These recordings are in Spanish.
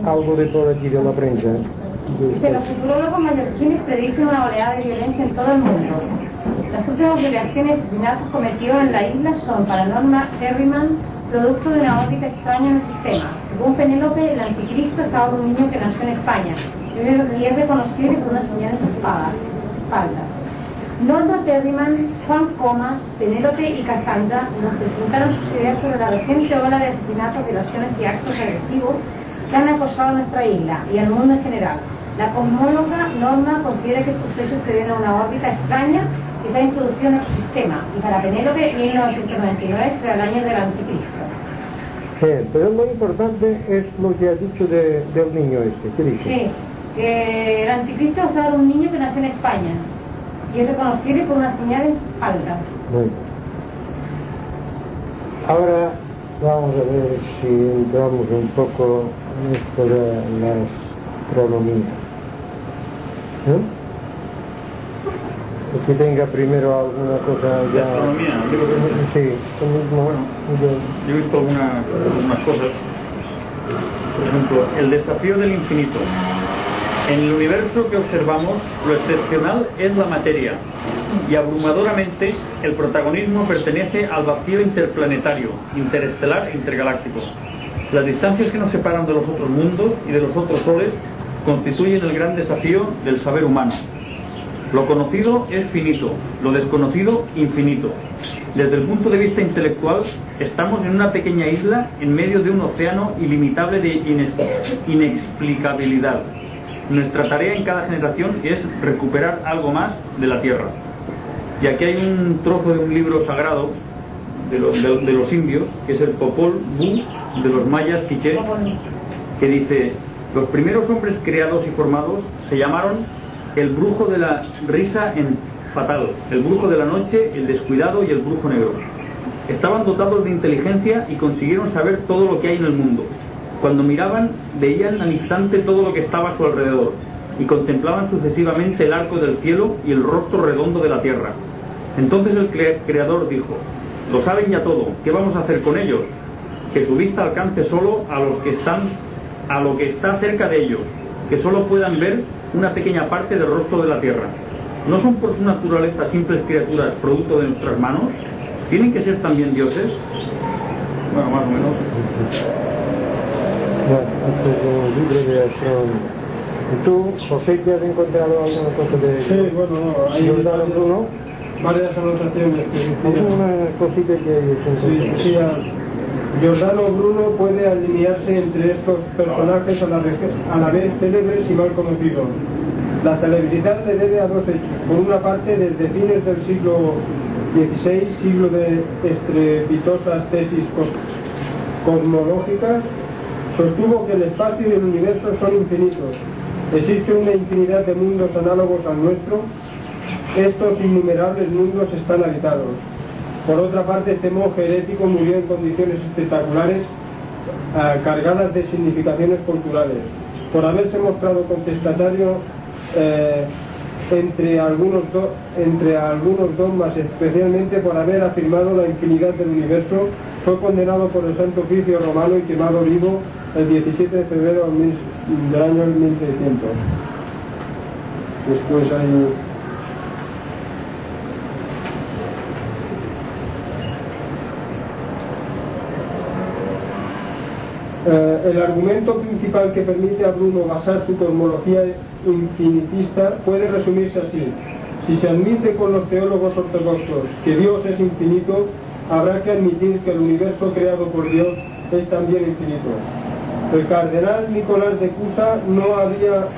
algo de por aquí de la prensa. Dice, los futurólogos mallorquines predicen una oleada de violencia en todo el mundo. Las últimas violaciones y asesinatos cometidos en la isla son, para Norma Herriman, producto de una órbita extraña en el sistema. Según Penélope, el anticristo es ahora un niño que nació en España y es reconocible por una señal en su espalda. Norma Herriman, Juan Comas, Penélope y Cassandra nos presentaron sus ideas sobre la reciente ola de asesinatos, violaciones y actos agresivos que han acosado a nuestra isla y al mundo en general. La cosmóloga Norma considera que estos hechos se deben a una órbita extraña que se ha introducido en nuestro sistema, y para Penélope 1999 será el año del anticristo. Pero lo importante es lo que ha dicho del niño este. ¿Qué dice? Sí, que el anticristo es ahora un niño que nació en España y es reconocible por una señal en su espalda. Bueno. Ahora vamos a ver si entramos un poco en esto de la astronomía. Que tenga primero alguna cosa ya... ¿De astronomía? Sí, bueno, yo he visto algunas cosas. Por ejemplo, el desafío del infinito. En el universo que observamos, lo excepcional es la materia, y abrumadoramente el protagonismo pertenece al vacío interplanetario, interestelar e intergaláctico. Las distancias que nos separan de los otros mundos y de los otros soles constituyen el gran desafío del saber humano. Lo conocido es finito, lo desconocido infinito. Desde el punto de vista intelectual, estamos en una pequeña isla en medio de un océano ilimitable de inexplicabilidad. Nuestra tarea en cada generación es recuperar algo más de la Tierra. Y aquí hay un trozo de un libro sagrado de los indios, que es el Popol Vuh de los mayas quiché, que dice: los primeros hombres creados y formados se llamaron el brujo de la risa fatal, el brujo de la noche, el descuidado y el brujo negro. Estaban dotados de inteligencia y consiguieron saber todo lo que hay en el mundo. Cuando miraban, veían al instante todo lo que estaba a su alrededor y contemplaban sucesivamente el arco del cielo y el rostro redondo de la tierra. Entonces el Creador dijo: lo saben ya todo, ¿qué vamos a hacer con ellos? Que su vista alcance solo a lo que está cerca de ellos, que solo puedan ver una pequeña parte del rostro de la tierra. ¿No son por su naturaleza simples criaturas producto de nuestras manos? ¿Tienen que ser también dioses? Bueno, más o menos. Bueno, este es un libro de astronomía. ¿Y tú, José, te has encontrado alguna cosa de... Sí, bueno, hay Giordano Bruno? varias anotaciones que decían. Una cosita que hay Sí, decía: Giordano Bruno puede alinearse entre estos personajes a la vez célebres y mal conocidos. La celebridad le debe a dos hechos. Por una parte, desde fines del siglo XVI, siglo de estrepitosas tesis cosmológicas, sostuvo que el espacio y el universo son infinitos. Existe una infinidad de mundos análogos al nuestro. Estos innumerables mundos están habitados. Por otra parte, este monje herético murió en condiciones espectaculares, cargadas de significaciones culturales, por haberse mostrado contestatario entre algunos dogmas, especialmente por haber afirmado la infinidad del universo. Fue condenado por el Santo Oficio Romano y quemado vivo el 17 de febrero del año 1600. Después hay... el argumento principal que permite a Bruno basar su cosmología infinitista puede resumirse así: si se admite con los teólogos ortodoxos que Dios es infinito, habrá que admitir que el universo creado por Dios es también infinito. El cardenal Nicolás de Cusa no había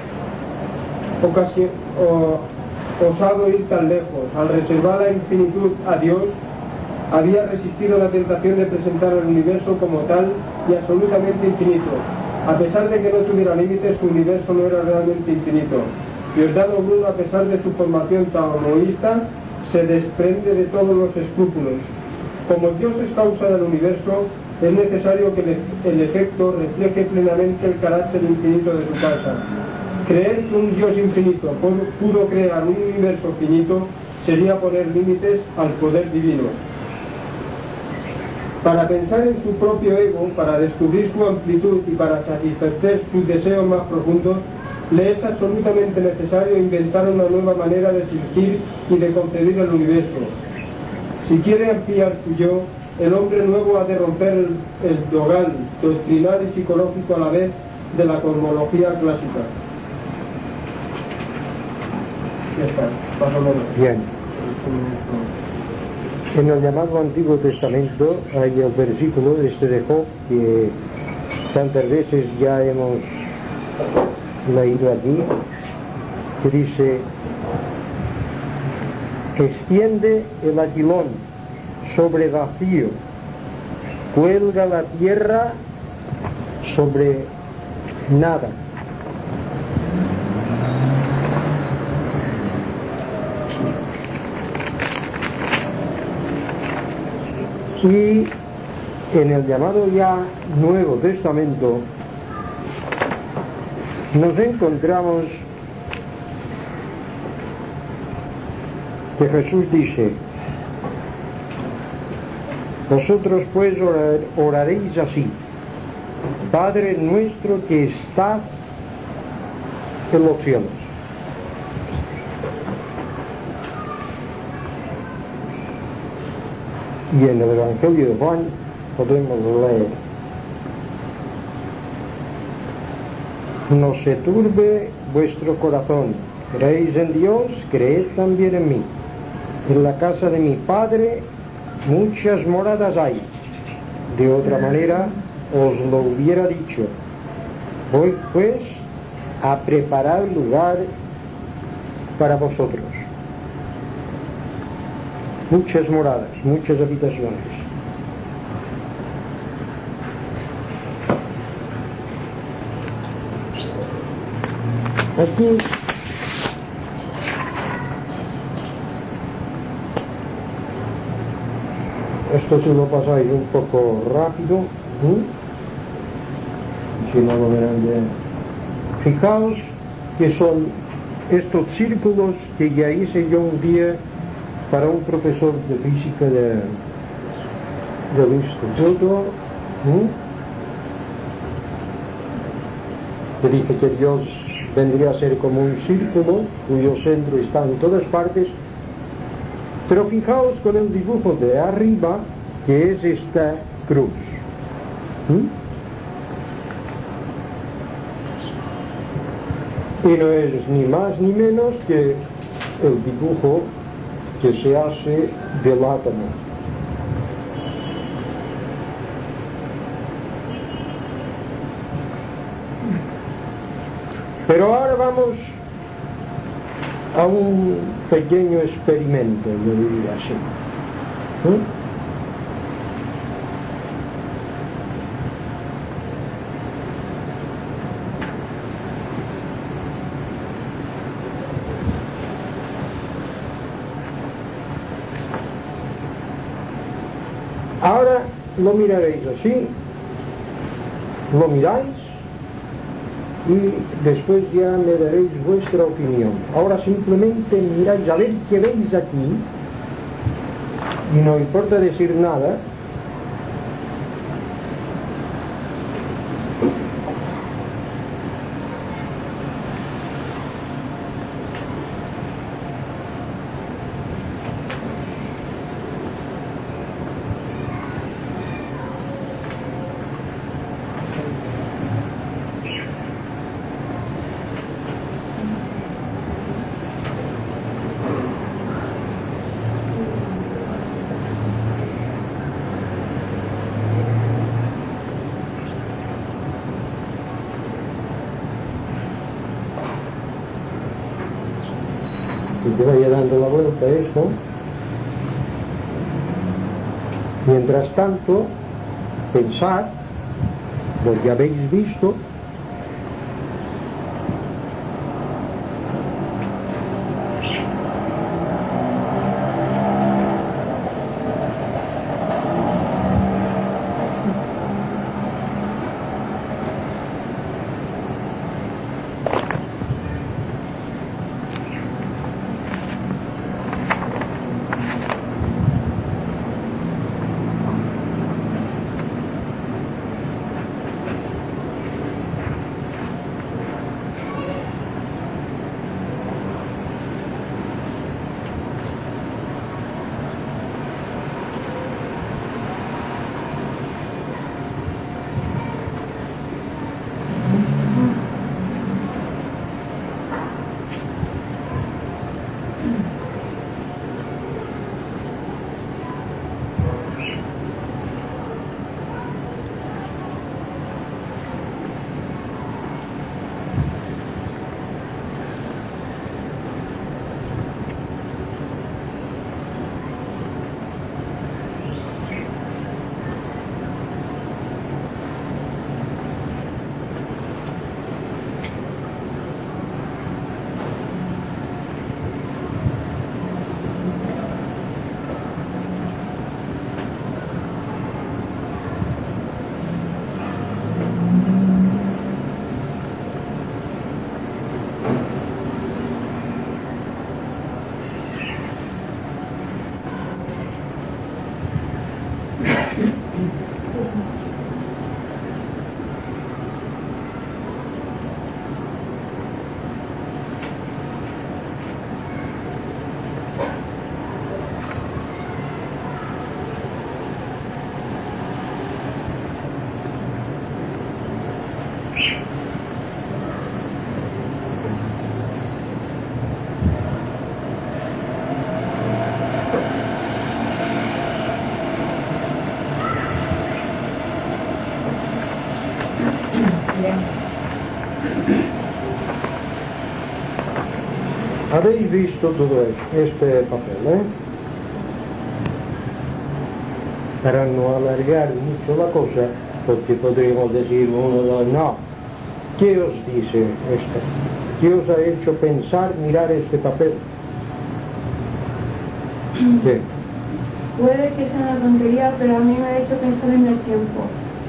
osado ir tan lejos. Al reservar la infinitud a Dios, había resistido la tentación de presentar al universo como tal y absolutamente infinito. A pesar de que no tuviera límites, su universo no era realmente infinito. Giordano Bruno, a pesar de su formación taoísta, se desprende de todos los escrúpulos. Como Dios es causa del universo, es necesario que el efecto refleje plenamente el carácter infinito de su causa. Creer que un Dios infinito pudo crear un universo finito sería poner límites al poder divino. Para pensar en su propio ego, para descubrir su amplitud y para satisfacer sus deseos más profundos, le es absolutamente necesario inventar una nueva manera de sentir y de concebir el universo. Si quiere ampliar su yo, el hombre nuevo ha de romper el dogal doctrinal y psicológico a la vez de la cosmología clásica. Ya está, más o menos. Bien. En el llamado Antiguo Testamento hay el versículo de Job que tantas veces ya hemos leído aquí, que dice: extiende el aquilón sobre vacío, cuelga la tierra sobre nada. Y en el llamado ya Nuevo Testamento nos encontramos que Jesús dice: vosotros pues oraréis así: Padre nuestro que estás en los cielos. Y en el Evangelio de Juan podemos leer: no se turbe vuestro corazón, creéis en Dios, creed también en mí. En la casa de mi Padre muchas moradas hay, de otra manera os lo hubiera dicho. Voy pues a preparar lugar para vosotros. Muchas moradas, muchas habitaciones. Aquí esto si lo pasáis un poco rápido, si no lo verán bien. Fijaos que son estos círculos que ya hice yo un día para un profesor de física del instituto, que dije que Dios vendría a ser como un círculo cuyo centro está en todas partes. Pero fijaos con el dibujo de arriba, que es esta cruz. Y no es ni más ni menos que el dibujo que se hace del átomo. Pero ahora vamos a un pequeño experimento, yo diría así. Ahora lo miraréis así, lo miráis y después ya me daréis vuestra opinión. Ahora simplemente miráis a ver qué veis aquí y no importa decir nada. Que vaya dando la vuelta a esto. Mientras tanto, pensad lo que habéis visto. Habéis visto todo este papel, ¿eh? Para no alargar mucho la cosa, porque podríamos decir uno, dos, no. ¿Qué os dice esto? ¿Qué os ha hecho pensar, mirar este papel? ¿Qué? Puede que sea una tontería, pero a mí me ha hecho pensar en el tiempo.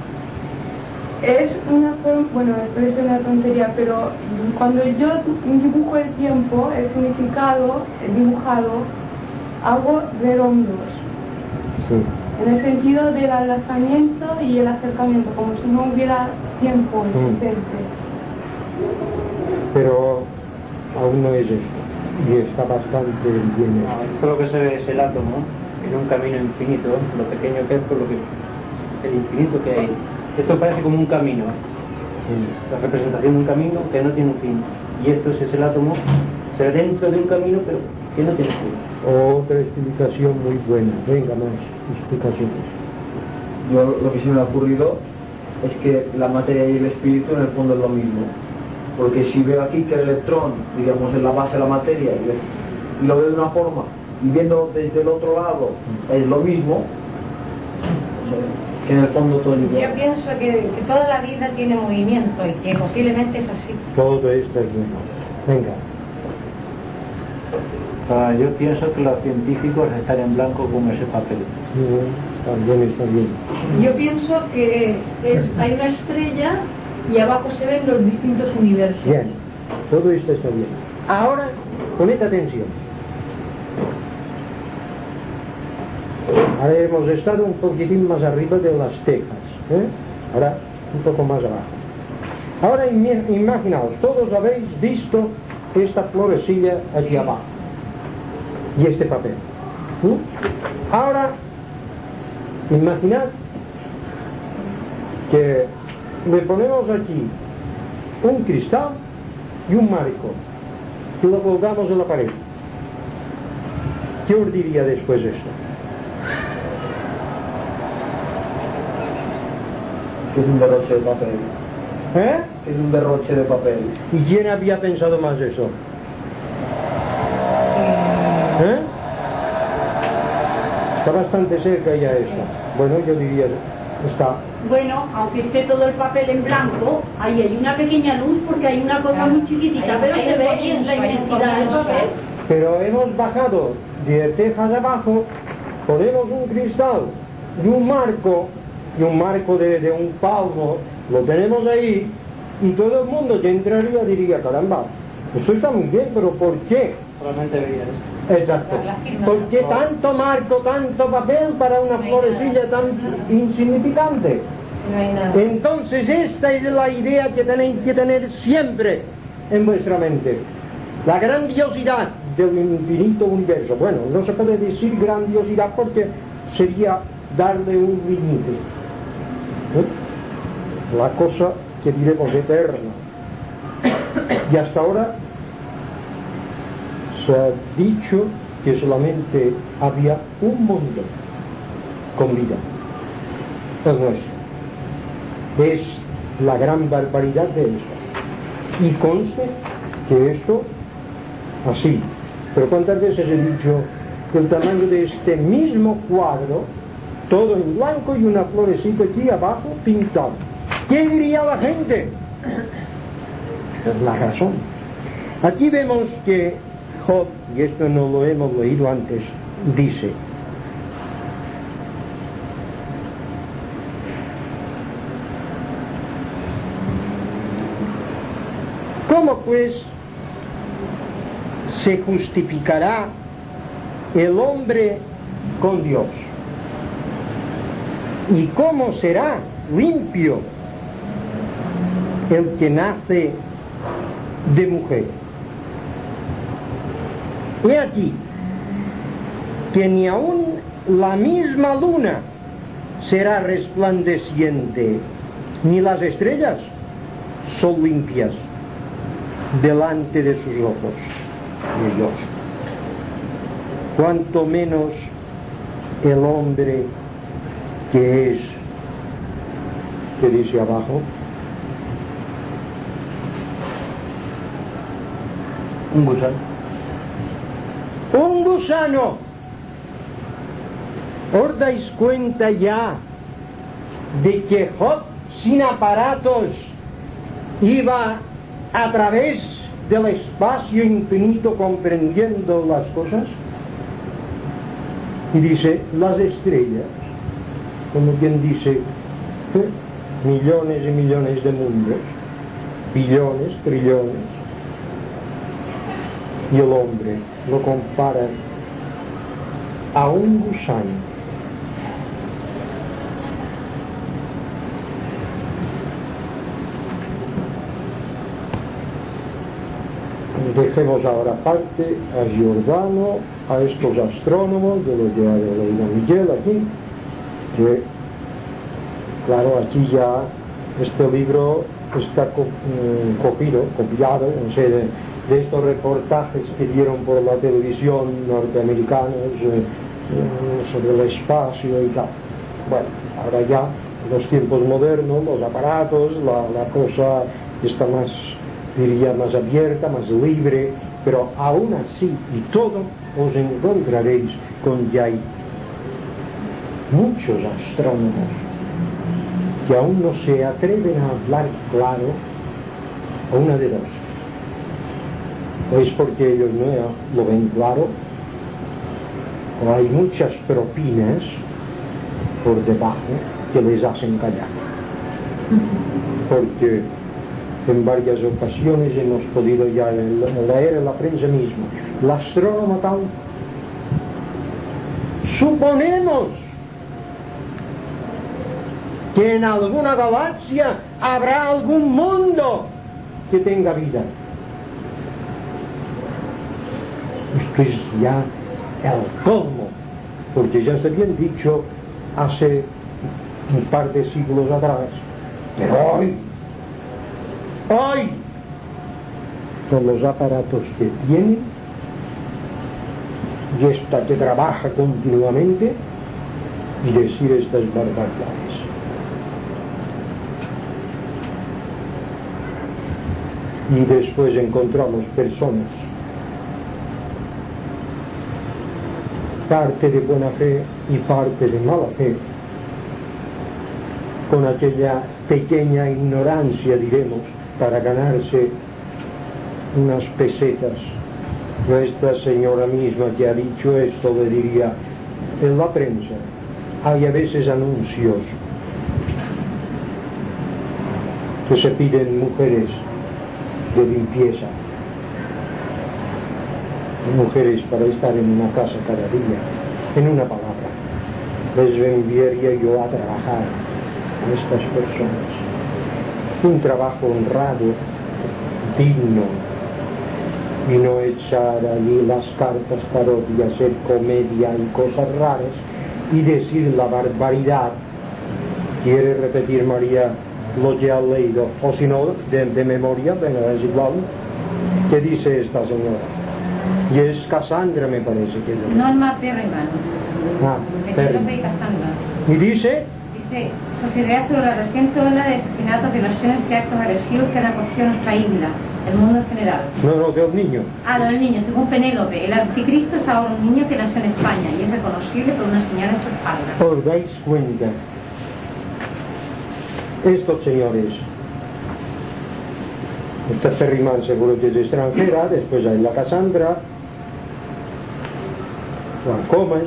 Es una forma, bueno, parece una tontería, pero cuando yo dibujo el tiempo, el significado, el dibujado, hago redondos. Sí. En el sentido del alazamiento y el acercamiento, como si no hubiera tiempo existente. Pero aún no es esto, y está bastante bien hecho. Esto lo que se ve es el átomo en un camino infinito, lo pequeño que es por lo que el infinito que hay. Esto parece como un camino, la representación de un camino que no tiene un fin. Y esto es el átomo, se ve dentro de un camino pero que no tiene fin. Otra explicación muy buena. Venga, más explicaciones. Yo lo que sí me ha ocurrido es que la materia y el espíritu en el fondo es lo mismo. Porque si veo aquí que el electrón, digamos, es la base de la materia y lo veo de una forma, y viendo desde el otro lado es lo mismo, que en el fondo todo es igual. Yo pienso que toda la vida tiene movimiento y que posiblemente es así. Todo esto es bueno. Venga. Yo pienso que los científicos están en blanco con ese papel. También está bien. Yo pienso que hay una estrella y abajo se ven los distintos universos. Bien, todo esto está bien. Ahora, poned atención. Ahora hemos estado un poquitín más arriba de las tejas, ¿eh? Ahora un poco más abajo. Ahora imaginaos, todos habéis visto esta florecilla aquí abajo y este papel. Ahora, imaginad que le ponemos aquí un cristal y un marco y lo colgamos en la pared. ¿Qué os diría después esto? Que es un derroche de papel. ¿Eh? Es un derroche de papel. ¿Y quién había pensado más eso? ¿Eh? Está bastante cerca ya esta. Bueno, yo diría, está. Bueno, aunque esté todo el papel en blanco, ahí hay una pequeña luz porque hay una cosa muy chiquitita, pero se ve en la inmensidad del papel. Pero hemos bajado de tejas abajo, ponemos un cristal y un marco de un palmo, lo tenemos ahí, y todo el mundo que entraría diría, caramba, eso está muy bien, pero ¿por qué? Solamente veía esto. Exacto. ¿Por qué tanto marco, tanto papel para una florecilla tan insignificante? No hay nada. Entonces esta es la idea que tenéis que tener siempre en vuestra mente. La grandiosidad del infinito universo. Bueno, no se puede decir grandiosidad porque sería darle un límite. La cosa que diremos eterna. Y hasta ahora se ha dicho que solamente había un mundo con vida, el nuestro. Es la gran barbaridad de esto. Y conste que esto, así. Pero ¿cuántas veces he dicho que el tamaño de este mismo cuadro, todo en blanco y una florecita aquí abajo pintada? ¿Qué diría la gente? Es la razón. Aquí vemos que Job, y esto no lo hemos leído antes, dice: ¿cómo pues se justificará el hombre con Dios? ¿Y cómo será limpio el que nace de mujer? He aquí que ni aun la misma luna será resplandeciente, ni las estrellas son limpias delante de sus ojos de Dios. Cuanto menos el hombre que es, que dice abajo, Un gusano. Un gusano. ¿Os dais cuenta ya de que Job, sin aparatos, iba a través del espacio infinito comprendiendo las cosas? Y dice, las estrellas, como quien dice, millones y millones de mundos, billones, trillones, y el hombre lo compara a un gusano. Dejemos ahora aparte a Giordano, a estos astrónomos de lo que ha leído Miguel aquí, que claro, aquí ya este libro está copiado, no sé, de estos reportajes que dieron por la televisión norteamericanos sobre el espacio y tal. Bueno, ahora ya, en los tiempos modernos, los aparatos, la cosa está más, diría, más abierta, más libre, pero aún así y todo os encontraréis con que hay muchos astrónomos que aún no se atreven a hablar claro, o una de dos. O es porque ellos no lo ven claro, o hay muchas propinas por debajo que les hacen callar. Porque en varias ocasiones hemos podido ya leer en la prensa misma, el astrónomo tal, suponemos que en alguna galaxia habrá algún mundo que tenga vida. Esto es ya el colmo, porque ya se habían dicho hace un par de siglos atrás, pero hoy, con los aparatos que tienen, y esta que trabaja continuamente, y decir estas barbaridades. Y después encontramos personas, parte de buena fe y parte de mala fe, con aquella pequeña ignorancia, diremos, para ganarse unas pesetas. Nuestra señora misma que ha dicho esto le diría, en la prensa hay a veces anuncios que se piden mujeres de limpieza, mujeres para estar en una casa cada día. En una palabra, les enviaría yo a trabajar a estas personas un trabajo honrado, digno, y no echar allí las cartas parodia, hacer comedia y cosas raras y decir la barbaridad. Quiere repetir María lo que ha leído, o si no, de memoria, venga, es igual. ¿Qué dice esta señora? Y es Cassandra, me parece que es. Norma Perryman. Perryman. Y Cassandra. ¿Y dice? Dice, sociedad sobre la reciente ola de asesinatos, violaciones y actos agresivos que han acogido nuestra isla, el mundo en general. No, del niño. Del niño, según Penélope, el anticristo es ahora un niño que nació en España y es reconocible por una señal en su espalda. ¿Os dais cuenta? Estos señores, esta Perryman seguro que es extranjera, después hay la Cassandra, Juan Comas.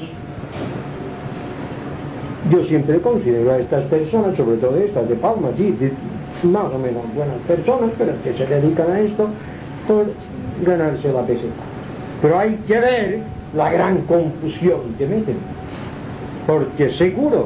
Yo siempre considero a estas personas, sobre todo estas de Palma, sí, más o menos buenas personas, pero que se dedican a esto por ganarse la peseta. Pero hay que ver la gran confusión que meten, porque seguro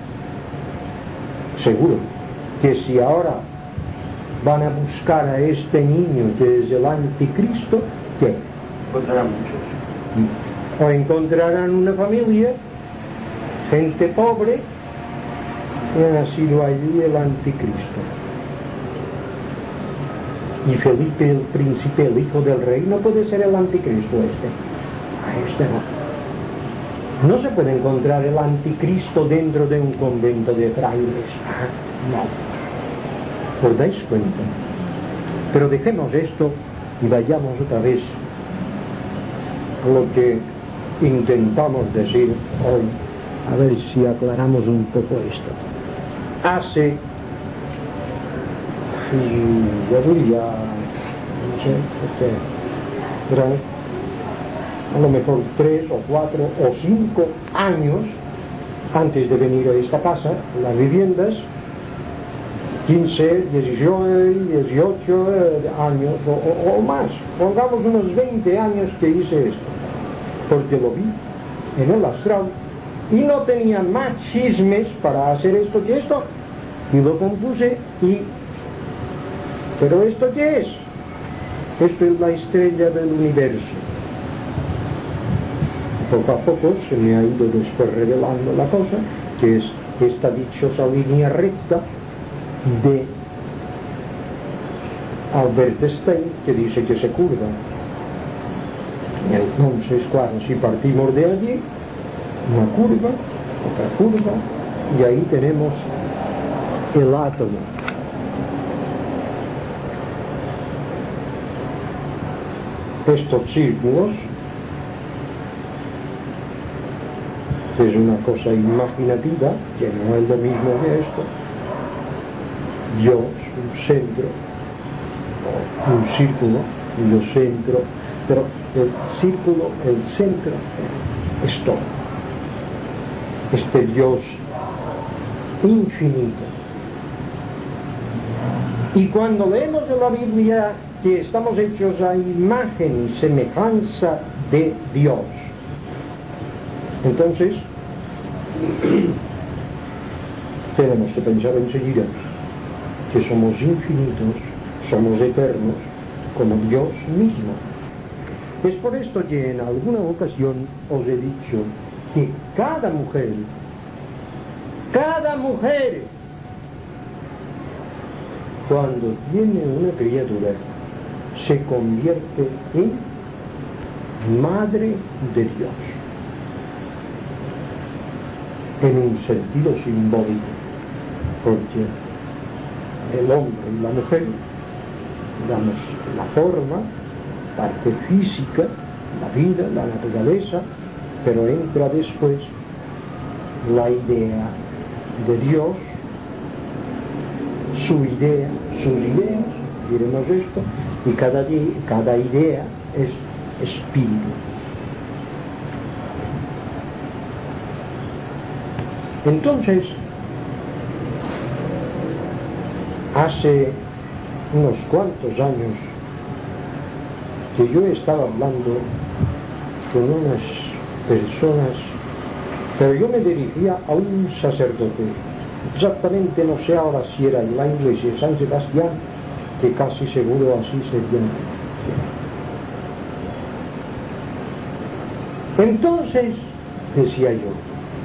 que si ahora van a buscar a este niño que es el anticristo, ¿qué? Encontrarán muchos. O encontrarán una familia, gente pobre, que ha nacido allí el anticristo. Y Felipe el príncipe, el hijo del rey, no puede ser el anticristo este. A este no. No se puede encontrar el anticristo dentro de un convento de frailes. No. ¿Os dais cuenta? Pero dejemos esto y vayamos otra vez lo que intentamos decir hoy, a ver si aclaramos un poco esto. Hace, yo diría, no sé, pero a lo mejor 3 o 4 o 5 años antes de venir a esta casa, las viviendas, 15, 18 años o más, pongamos unos 20 años que hice esto, porque lo vi en el astral y no tenía más chismes para hacer esto que esto, y lo compuse ¿pero esto qué es? Esto es la estrella del universo. Poco a poco se me ha ido después revelando la cosa, que es esta dichosa línea recta de Albert Einstein, que dice que se curva. Entonces, claro, si partimos de allí, una curva, otra curva, y ahí tenemos el átomo. Estos círculos es una cosa imaginativa, que no es lo mismo que esto. Dios, un centro, un círculo, y el centro, pero el círculo, el centro, es todo. Este Dios infinito. Y cuando leemos en la Biblia que estamos hechos a imagen y semejanza de Dios, entonces tenemos que pensar enseguida que somos infinitos, somos eternos, como Dios mismo. Es por esto que en alguna ocasión os he dicho que cada mujer, cuando tiene una criatura, se convierte en madre de Dios, en un sentido simbólico, porque el hombre y la mujer, digamos, la forma, parte física, la vida, la naturaleza, pero entra después la idea de Dios, sus ideas, diremos esto, y cada idea es espíritu. Entonces, hace unos cuantos años que yo estaba hablando con unas personas, pero yo me dirigía a un sacerdote, exactamente no sé ahora si era en la iglesia de San Sebastián, que casi seguro así se llama. Entonces, decía yo,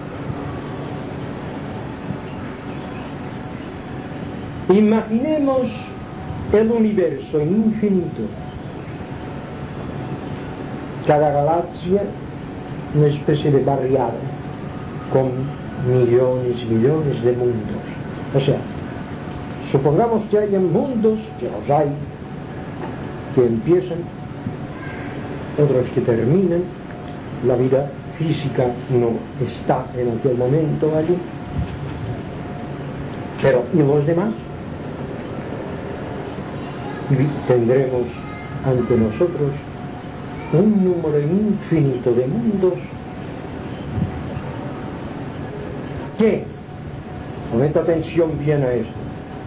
imaginemos el universo infinito, cada galaxia una especie de barriada con millones y millones de mundos. O sea, supongamos que haya mundos, que los hay, que empiezan, otros que terminan, la vida física no está en aquel momento allí, pero ¿y los demás? Y tendremos ante nosotros un número infinito de mundos que, poned atención bien a esto,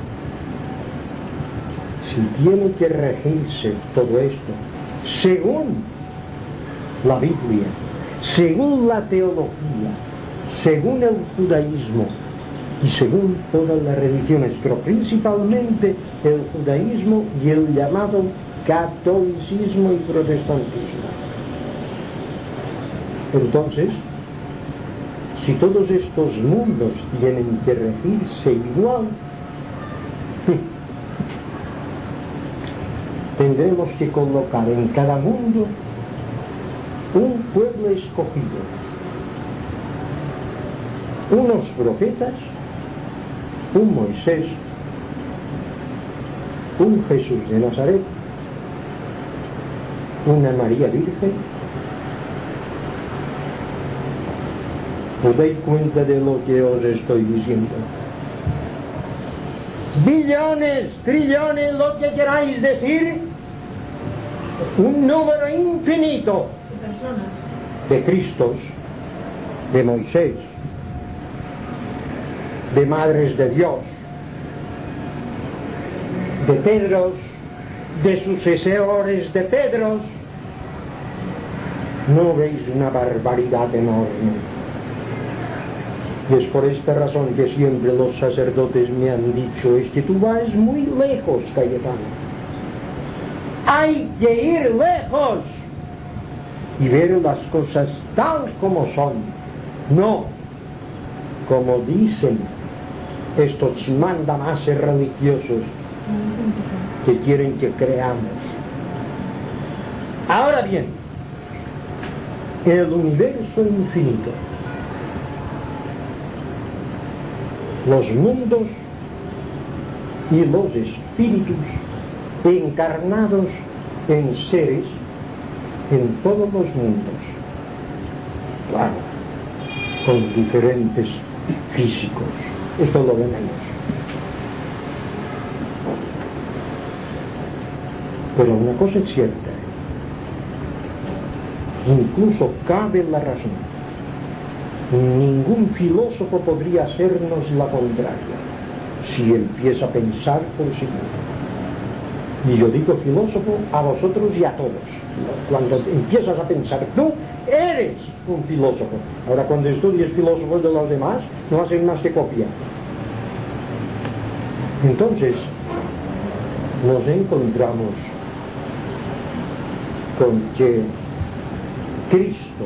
si tiene que regirse todo esto según la Biblia, según la teología, según el judaísmo y según todas las religiones, pero principalmente el judaísmo y el llamado catolicismo y protestantismo. Entonces, si todos estos mundos tienen que regirse igual, tendremos que colocar en cada mundo un pueblo escogido, unos profetas, un Moisés, un Jesús de Nazaret, una María Virgen ¿Os dais cuenta de lo que os estoy diciendo? Billones, trillones, lo que queráis decir, un número infinito de Cristos, de Moisés, de madres de Dios, de Pedros, de sucesores de Pedros. ¿No veis una barbaridad enorme? Y es por esta razón que siempre los sacerdotes me han dicho, es que tú vas muy lejos, Cayetano. Hay que ir lejos y ver las cosas tal como son, no como dicen estos mandamases religiosos que quieren que creamos. Ahora bien, el universo infinito, los mundos y los espíritus encarnados en seres en todos los mundos, claro, con diferentes físicos, esto lo de menos. Pero una cosa es cierta, incluso cabe la razón. Ningún filósofo podría hacernos la contraria si empieza a pensar por sí mismo. Y yo digo filósofo a vosotros y a todos. Cuando empiezas a pensar tú, eres un filósofo. Ahora cuando estudies filósofos de los demás, no hacen más que copiar. Entonces, nos encontramos con que Cristo,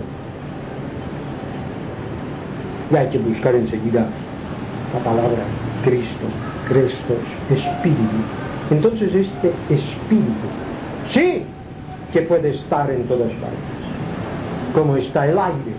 y hay que buscar enseguida la palabra Cristo, Crestos, Espíritu. Entonces este Espíritu sí que puede estar en todas partes, como está el aire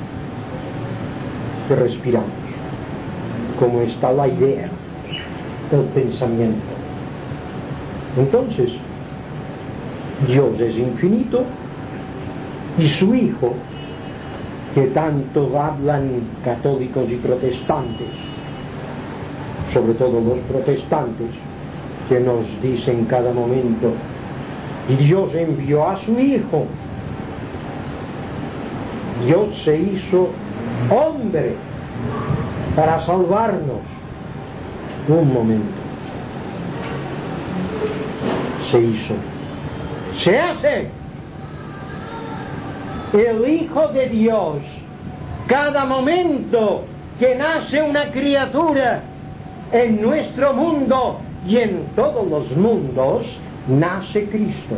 que respiramos, como está la idea, el pensamiento. Entonces Dios es infinito y su Hijo, que tanto hablan católicos y protestantes, sobre todo los protestantes, que nos dicen cada momento, y Dios envió a su Hijo, Dios se hizo hombre para salvarnos. Un momento, se hizo, se hace el Hijo de Dios. Cada momento que nace una criatura en nuestro mundo y en todos los mundos, nace Cristo,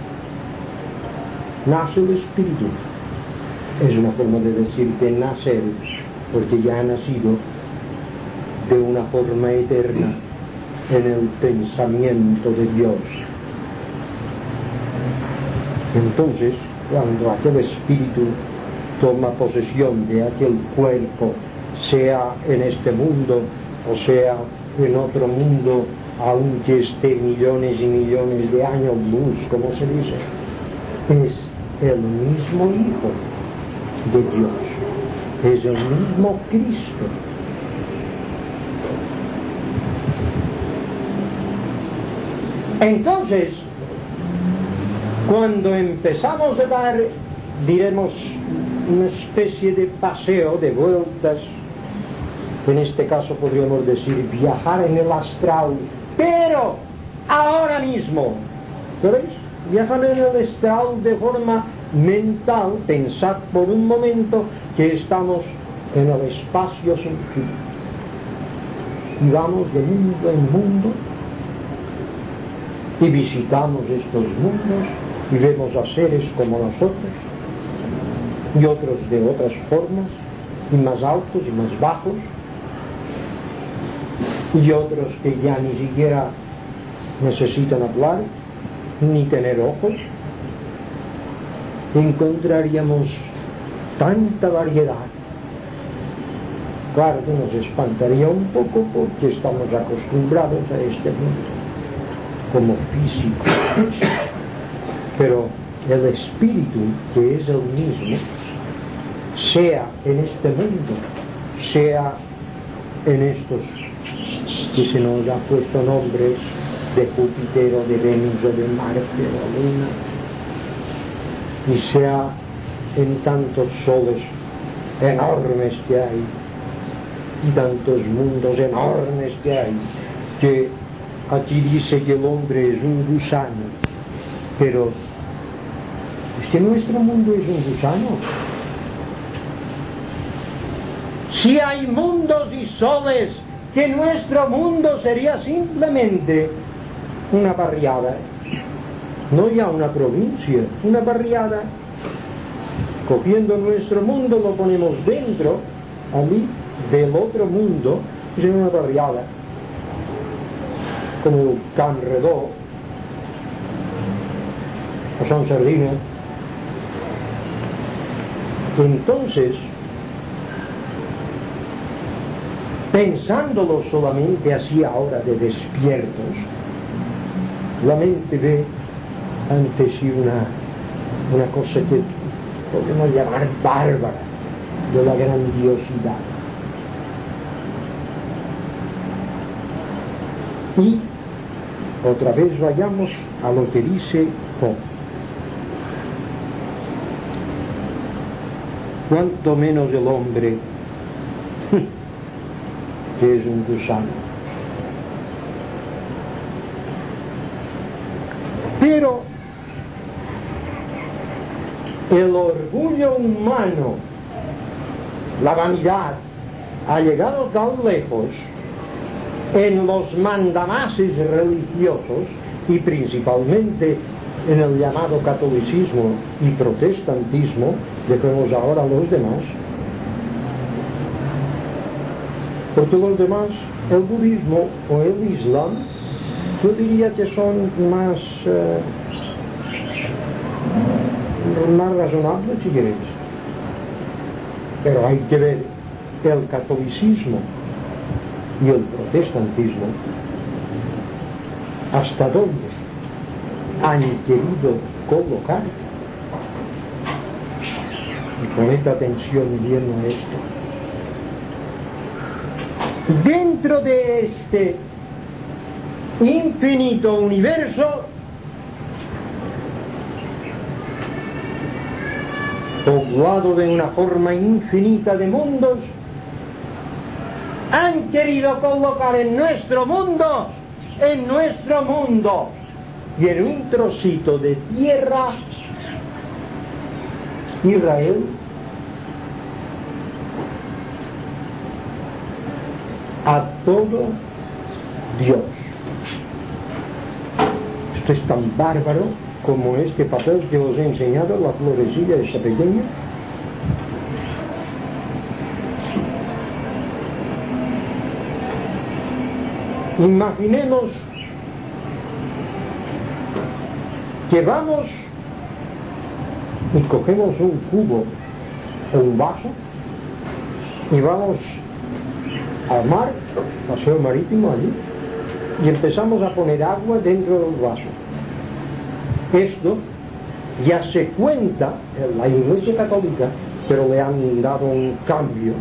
nace el Espíritu. Es una forma de decir que nace Él, porque ya ha nacido de una forma eterna en el pensamiento de Dios. Entonces, cuando aquel espíritu toma posesión de aquel cuerpo, sea en este mundo o sea en otro mundo, aunque esté millones y millones de años luz, como se dice, es el mismo Hijo de Dios, es el mismo Cristo. Entonces, cuando empezamos a dar, diremos, una especie de paseo, de vueltas, en este caso podríamos decir viajar en el astral, pero ahora mismo, ¿sabéis? Viajar en el astral de forma mental, pensad por un momento que estamos en el espacio sin fin. Y vamos de mundo en mundo y visitamos estos mundos y vemos a seres como nosotros y otros de otras formas, y más altos y más bajos, y otros que ya ni siquiera necesitan hablar ni tener ojos. Encontraríamos tanta variedad. Claro que nos espantaría un poco porque estamos acostumbrados a este mundo como físico, pero el espíritu, que es el mismo, sea en este mundo, sea en estos que se nos ha puesto nombres de Júpiter o de Venus o de Marte o de Luna, y sea en tantos soles enormes que hay y tantos mundos enormes que hay, que aquí dice que el hombre es un gusano, pero es que nuestro mundo es un gusano. Si hay mundos y soles, que nuestro mundo sería simplemente una barriada, no ya una provincia, una barriada. Cogiendo nuestro mundo lo ponemos dentro, allí, del otro mundo, es una barriada, como Can Redó, o Son Sardina. Entonces, pensándolo solamente así ahora de despiertos, la mente ve ante sí una cosa que podemos llamar bárbara, de la grandiosidad. Y otra vez vayamos a lo que dice Job. Cuanto menos el hombre, que es un gusano. Pero el orgullo humano, la vanidad, ha llegado tan lejos en los mandamases religiosos y principalmente en el llamado catolicismo y protestantismo, dejemos ahora los demás, porque los demás, el budismo o el islam, yo diría que son más razonables, si queréis. Pero hay que ver el catolicismo y el protestantismo hasta dónde han querido colocar. Y poned atención bien a esto. Dentro de este infinito universo, poblado de una forma infinita de mundos, han querido colocar en nuestro mundo y en un trocito de tierra, Israel, a todo Dios. Esto es tan bárbaro como este papel que os he enseñado, la florecilla esa pequeña. Imaginemos que vamos y cogemos un cubo o un vaso y vamos al mar, paseo marítimo allí, y empezamos a poner agua dentro del vaso. Esto ya se cuenta en la Iglesia Católica, pero le han dado un cambio.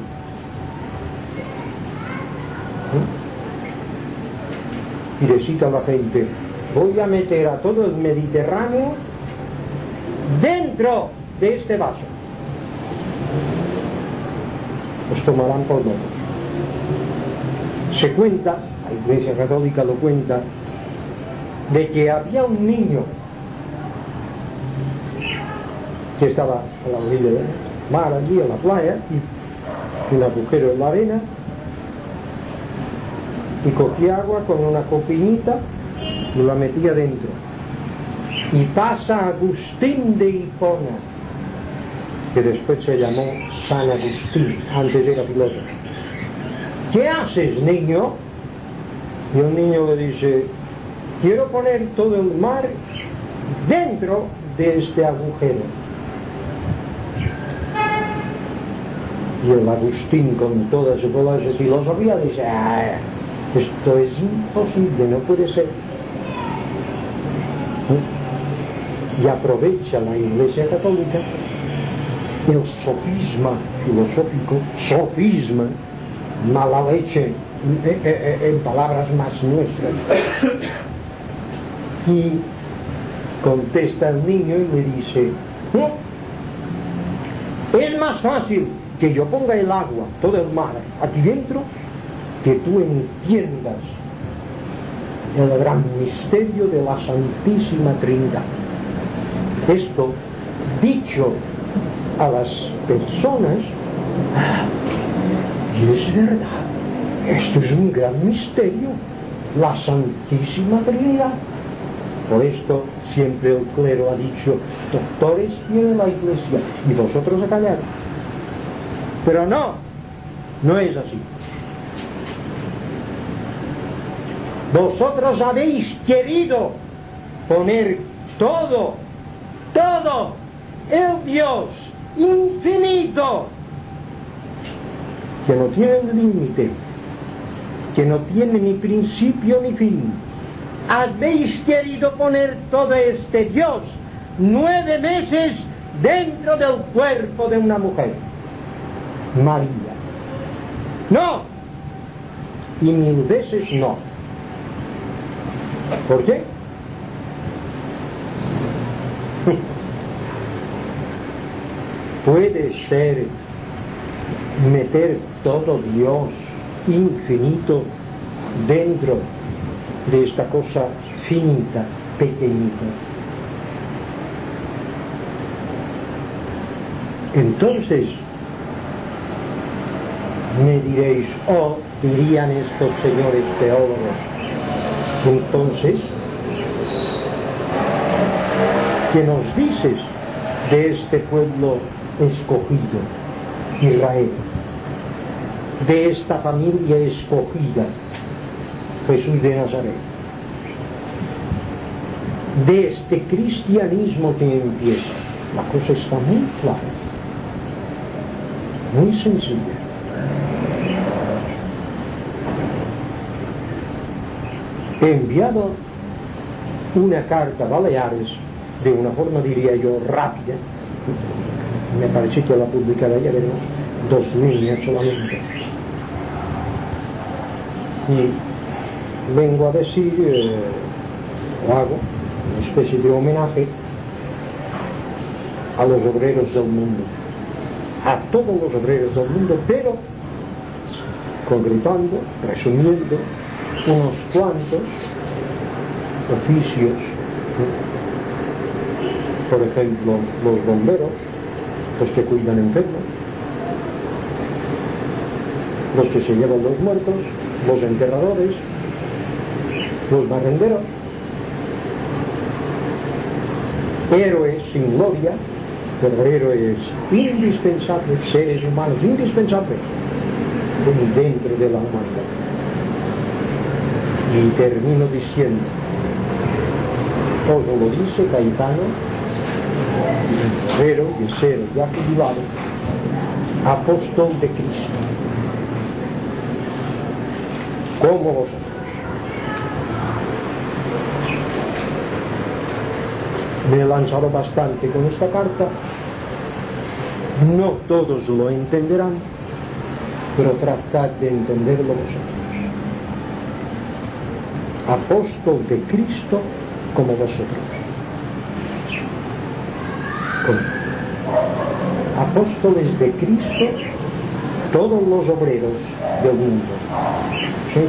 Y decía a la gente, voy a meter a todo el Mediterráneo dentro de este vaso. Os tomarán por locos. Se cuenta, la Iglesia Católica lo cuenta, de que había un niño que estaba a la orilla del mar, allí en la playa, y un agujero en la arena, y cogía agua con una copinita y la metía dentro. Y pasa Agustín de Hipona, que después se llamó San Agustín, antes era filósofo. ¿Qué haces, niño? Y el niño le dice, quiero poner todo el mar dentro de este agujero. Y el Agustín, con toda su filosofía, dice, esto es imposible, no puede ser. Y aprovecha la Iglesia Católica el sofisma filosófico, sofisma, mala leche, en palabras más nuestras. Y contesta el niño y le dice, es más fácil que yo ponga el agua, todo el mar, aquí dentro, que tú entiendas el gran misterio de la Santísima Trinidad. Esto, dicho a las personas, y es verdad, esto es un gran misterio, la Santísima Trinidad. Por esto siempre el clero ha dicho, doctores tiene la Iglesia, y vosotros a callar. Pero no es así. Vosotros habéis querido poner todo el Dios infinito, que no tiene límite, que no tiene ni principio ni fin. Habéis querido poner todo este Dios 9 meses dentro del cuerpo de una mujer, María. No, y 1000 veces no. ¿Por qué? Puede ser meter todo Dios infinito dentro de esta cosa finita, pequeñita. Entonces me diréis, dirían estos señores teólogos, entonces, ¿qué nos dices de este pueblo escogido, Israel? De esta familia escogida, Jesús de Nazaret. De este cristianismo que empieza. La cosa está muy clara, muy sencilla. He enviado una carta a Baleares de una forma, diría yo, rápida. Me parece que la publicará, ya veremos, 2 líneas solamente. Y vengo a decir, o hago una especie de homenaje a los obreros del mundo, a todos los obreros del mundo, pero concretando, resumiendo, unos cuantos oficios, por ejemplo, los bomberos, los que cuidan enfermos, los que se llevan los muertos, los enterradores, los barrenderos, héroes sin gloria, pero héroes indispensables, seres humanos indispensables dentro de la humanidad. Y termino diciendo, os lo dice Cayetano, obrero, yesero, ya jubilado, apóstol de Cristo, como vosotros. Me he lanzado bastante con esta carta, no todos lo entenderán, pero tratad de entenderlo vosotros. Apóstol de Cristo como vosotros. ¿Cómo? Apóstoles de Cristo todos los obreros del mundo. ¿Sí?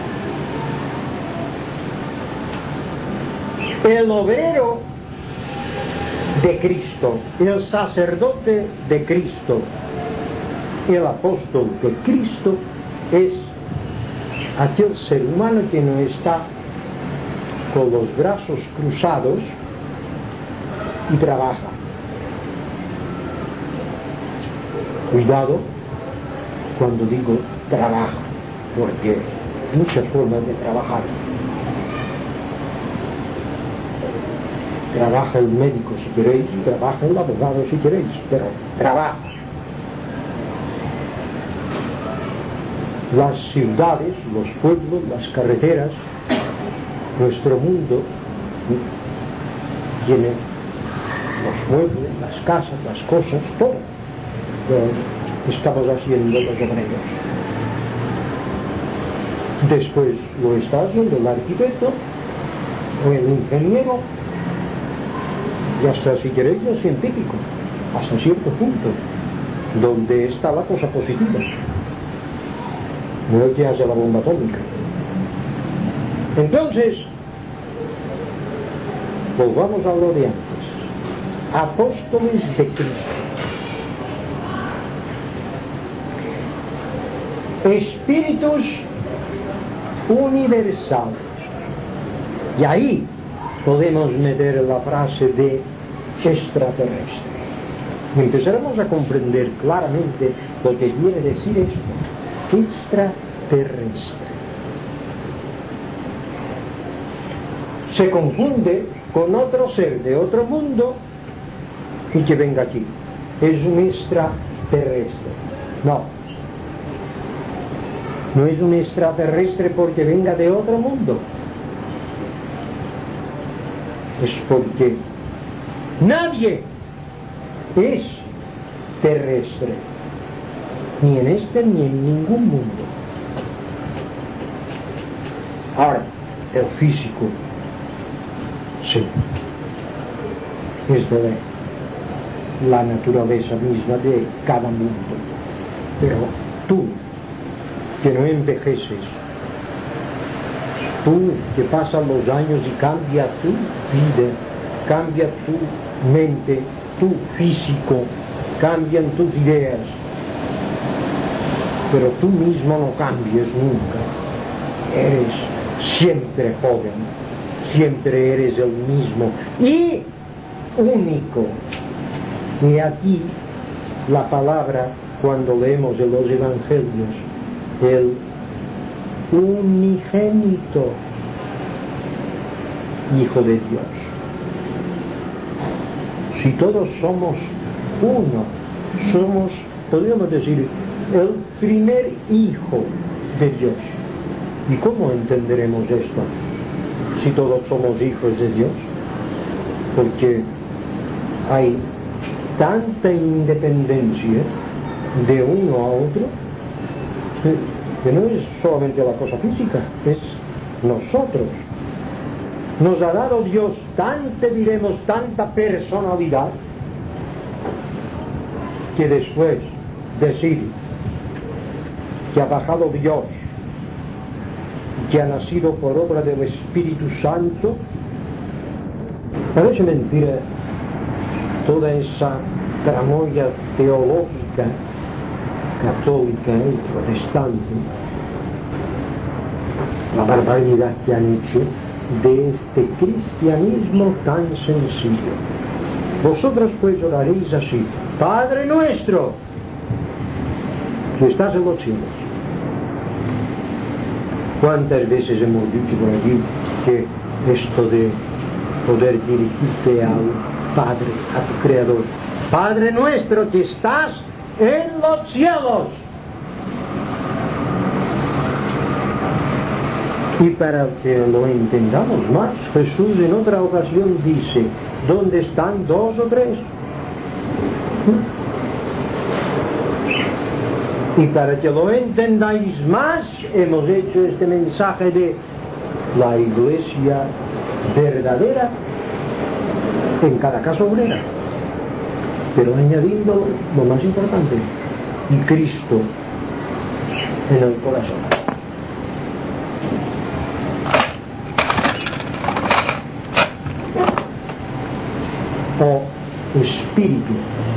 El obrero de Cristo, el sacerdote de Cristo, el apóstol de Cristo es aquel ser humano que no está con los brazos cruzados y trabaja. Cuidado cuando digo trabaja, porque hay muchas formas de trabajar. Trabaja el médico si queréis, trabaja el abogado si queréis, pero trabaja. Las ciudades, los pueblos, las carreteras, nuestro mundo tiene los muebles, las casas, las cosas, todo. lo estamos haciendo los hebreos. Después lo está haciendo el arquitecto o el ingeniero y hasta, si queréis, el científico, hasta cierto punto, donde está la cosa positiva, no el que hace la bomba atómica. Entonces, volvamos a lo de antes. Apóstoles de Cristo, espíritus universales, y ahí podemos meter la frase de extraterrestre. Empezaremos a comprender claramente lo que quiere decir esto, extraterrestre. Se confunde con otro ser de otro mundo y que venga aquí. Es un extraterrestre. No. No es un extraterrestre porque venga de otro mundo. Es porque nadie es terrestre, ni en este ni en ningún mundo. Ahora, el físico, sí, es de la naturaleza misma de cada mundo. Pero tú, que no envejeces, tú que pasan los años y cambia tu vida, cambia tu mente, tu físico, cambian tus ideas, pero tú mismo no cambies nunca. Eres siempre joven, siempre eres el mismo y único. Y aquí la palabra, cuando leemos en los evangelios, el unigénito Hijo de Dios. Si todos somos uno, somos, podríamos decir, el primer Hijo de Dios. ¿Y cómo entenderemos esto? Si todos somos hijos de Dios, porque hay tanta independencia de uno a otro, que no es solamente la cosa física, es nosotros. Nos ha dado Dios tanta personalidad, que después decir que ha bajado Dios, que ha nacido por obra del Espíritu Santo, parece mentira toda esa tramoya teológica católica y protestante, la barbaridad que han hecho de este cristianismo tan sencillo. Vosotros pues oraréis así: Padre nuestro que estás en los cielos. ¿Cuántas veces hemos dicho por allí que esto de poder dirigirte al Padre, a tu Creador, Padre nuestro que estás en los cielos? Y para que lo entendamos más, Jesús en otra ocasión dice: ¿dónde están dos o tres? Y para que lo entendáis más, hemos hecho este mensaje de la iglesia verdadera, en cada caso obrera, pero añadiendo lo más importante, y Cristo en el corazón. O espíritu,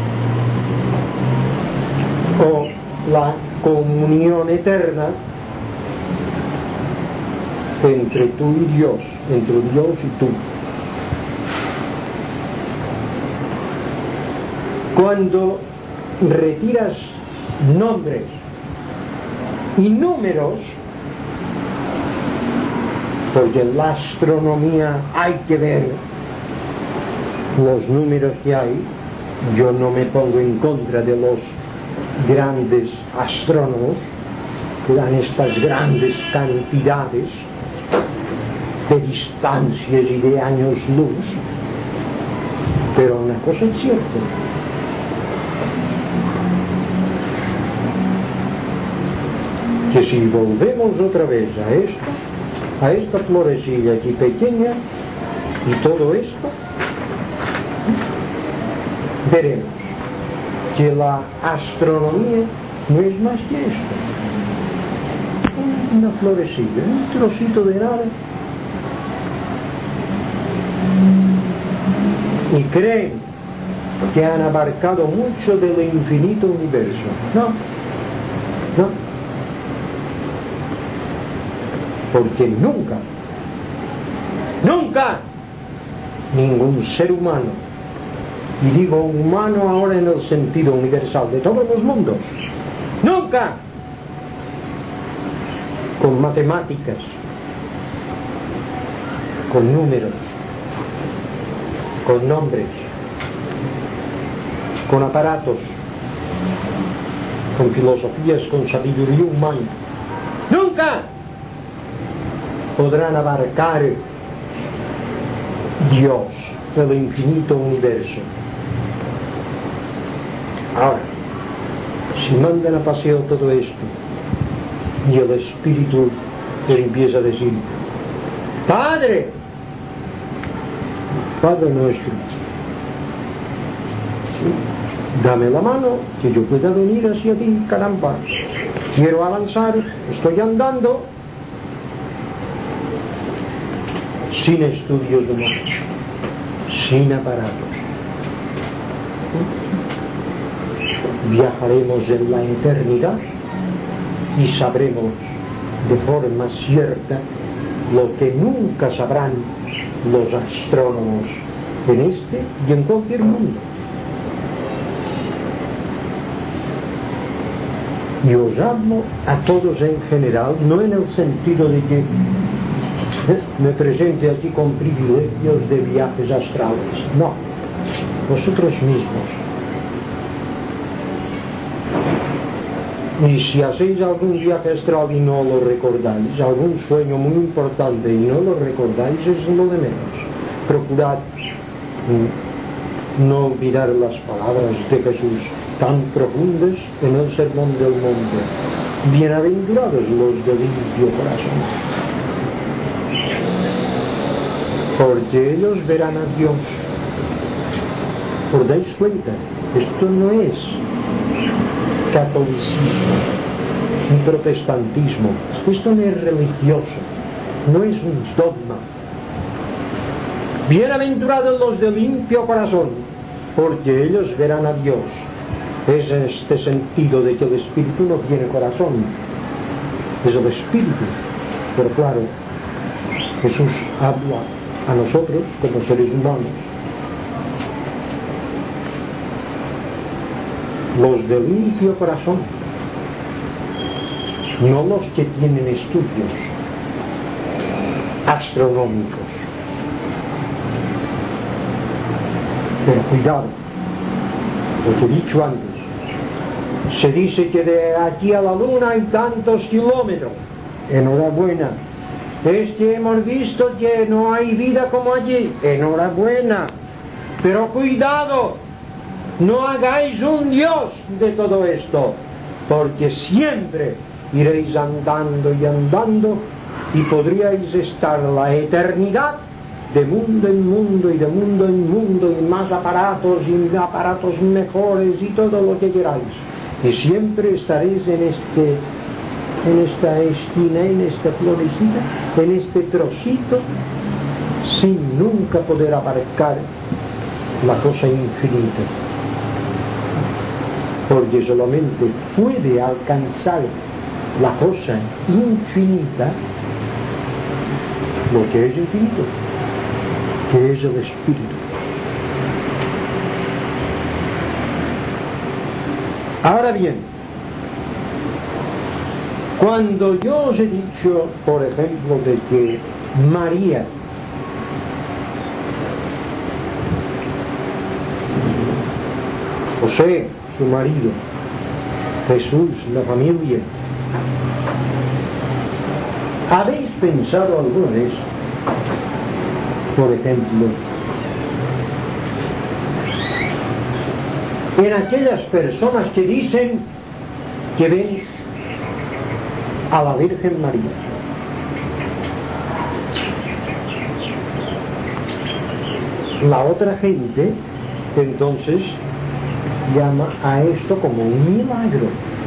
o la comunión eterna entre tú y Dios, entre Dios y tú. Cuando retiras nombres y números, porque en la astronomía hay que ver los números que hay, yo no me pongo en contra de los grandes astrónomos que dan estas grandes cantidades de distancias y de años luz, pero una cosa es cierta: que si volvemos otra vez a esta florecilla aquí pequeña y todo esto, veremos que la astronomía no es más que esto, una florecilla, un trocito de nada, y creen que han abarcado mucho del infinito universo. No, porque nunca ningún ser humano, y digo humano ahora en el sentido universal de todos los mundos, nunca con matemáticas, con números, con nombres, con aparatos, con filosofías, con sabiduría humana, nunca podrán abarcar Dios, el infinito universo. Ahora, si mandan a paseo todo esto y el espíritu le empieza a decir: Padre nuestro, dame la mano que yo pueda venir hacia ti, caramba, quiero avanzar, estoy andando, sin estudios humanos, sin aparatos. Viajaremos en la eternidad y sabremos de forma cierta lo que nunca sabrán los astrónomos en este y en cualquier mundo. Y os hablo a todos en general, no en el sentido de que me presente aquí con privilegios de viajes astrales, no, vosotros mismos. Y si hacéis algún viaje astral y no lo recordáis, algún sueño muy importante y no lo recordáis, es lo de menos. Procurad no olvidar las palabras de Jesús tan profundas en el Sermón del Monte. Bienaventurados los de limpio corazón, porque ellos verán a Dios. ¿Os dais cuenta? Esto no es catolicismo, un protestantismo, esto no es religioso, no es un dogma. Bienaventurados los de limpio corazón, porque ellos verán a Dios. Es en este sentido de que el espíritu no tiene corazón, es el espíritu, pero claro, Jesús habla a nosotros como seres humanos. Los de limpio corazón, no los que tienen estudios astronómicos. Pero cuidado, lo que he dicho antes, se dice que de aquí a la luna hay tantos kilómetros. Enhorabuena. Es que hemos visto que no hay vida como allí. Enhorabuena. Pero cuidado, no hagáis un Dios de todo esto, porque siempre iréis andando y andando y podríais estar la eternidad de mundo en mundo y de mundo en mundo y más aparatos y aparatos mejores y todo lo que queráis. Y siempre estaréis en esta esquina, en esta florecita, en este trocito, sin nunca poder abarcar la cosa infinita. Porque solamente puede alcanzar la cosa infinita lo que es infinito, que es el espíritu. Ahora bien, cuando yo os he dicho, por ejemplo, de que María José, su marido, Jesús, la familia, ¿habéis pensado alguna vez, por ejemplo, en aquellas personas que dicen que ven a la Virgen María. La otra gente entonces llama a esto como un milagro.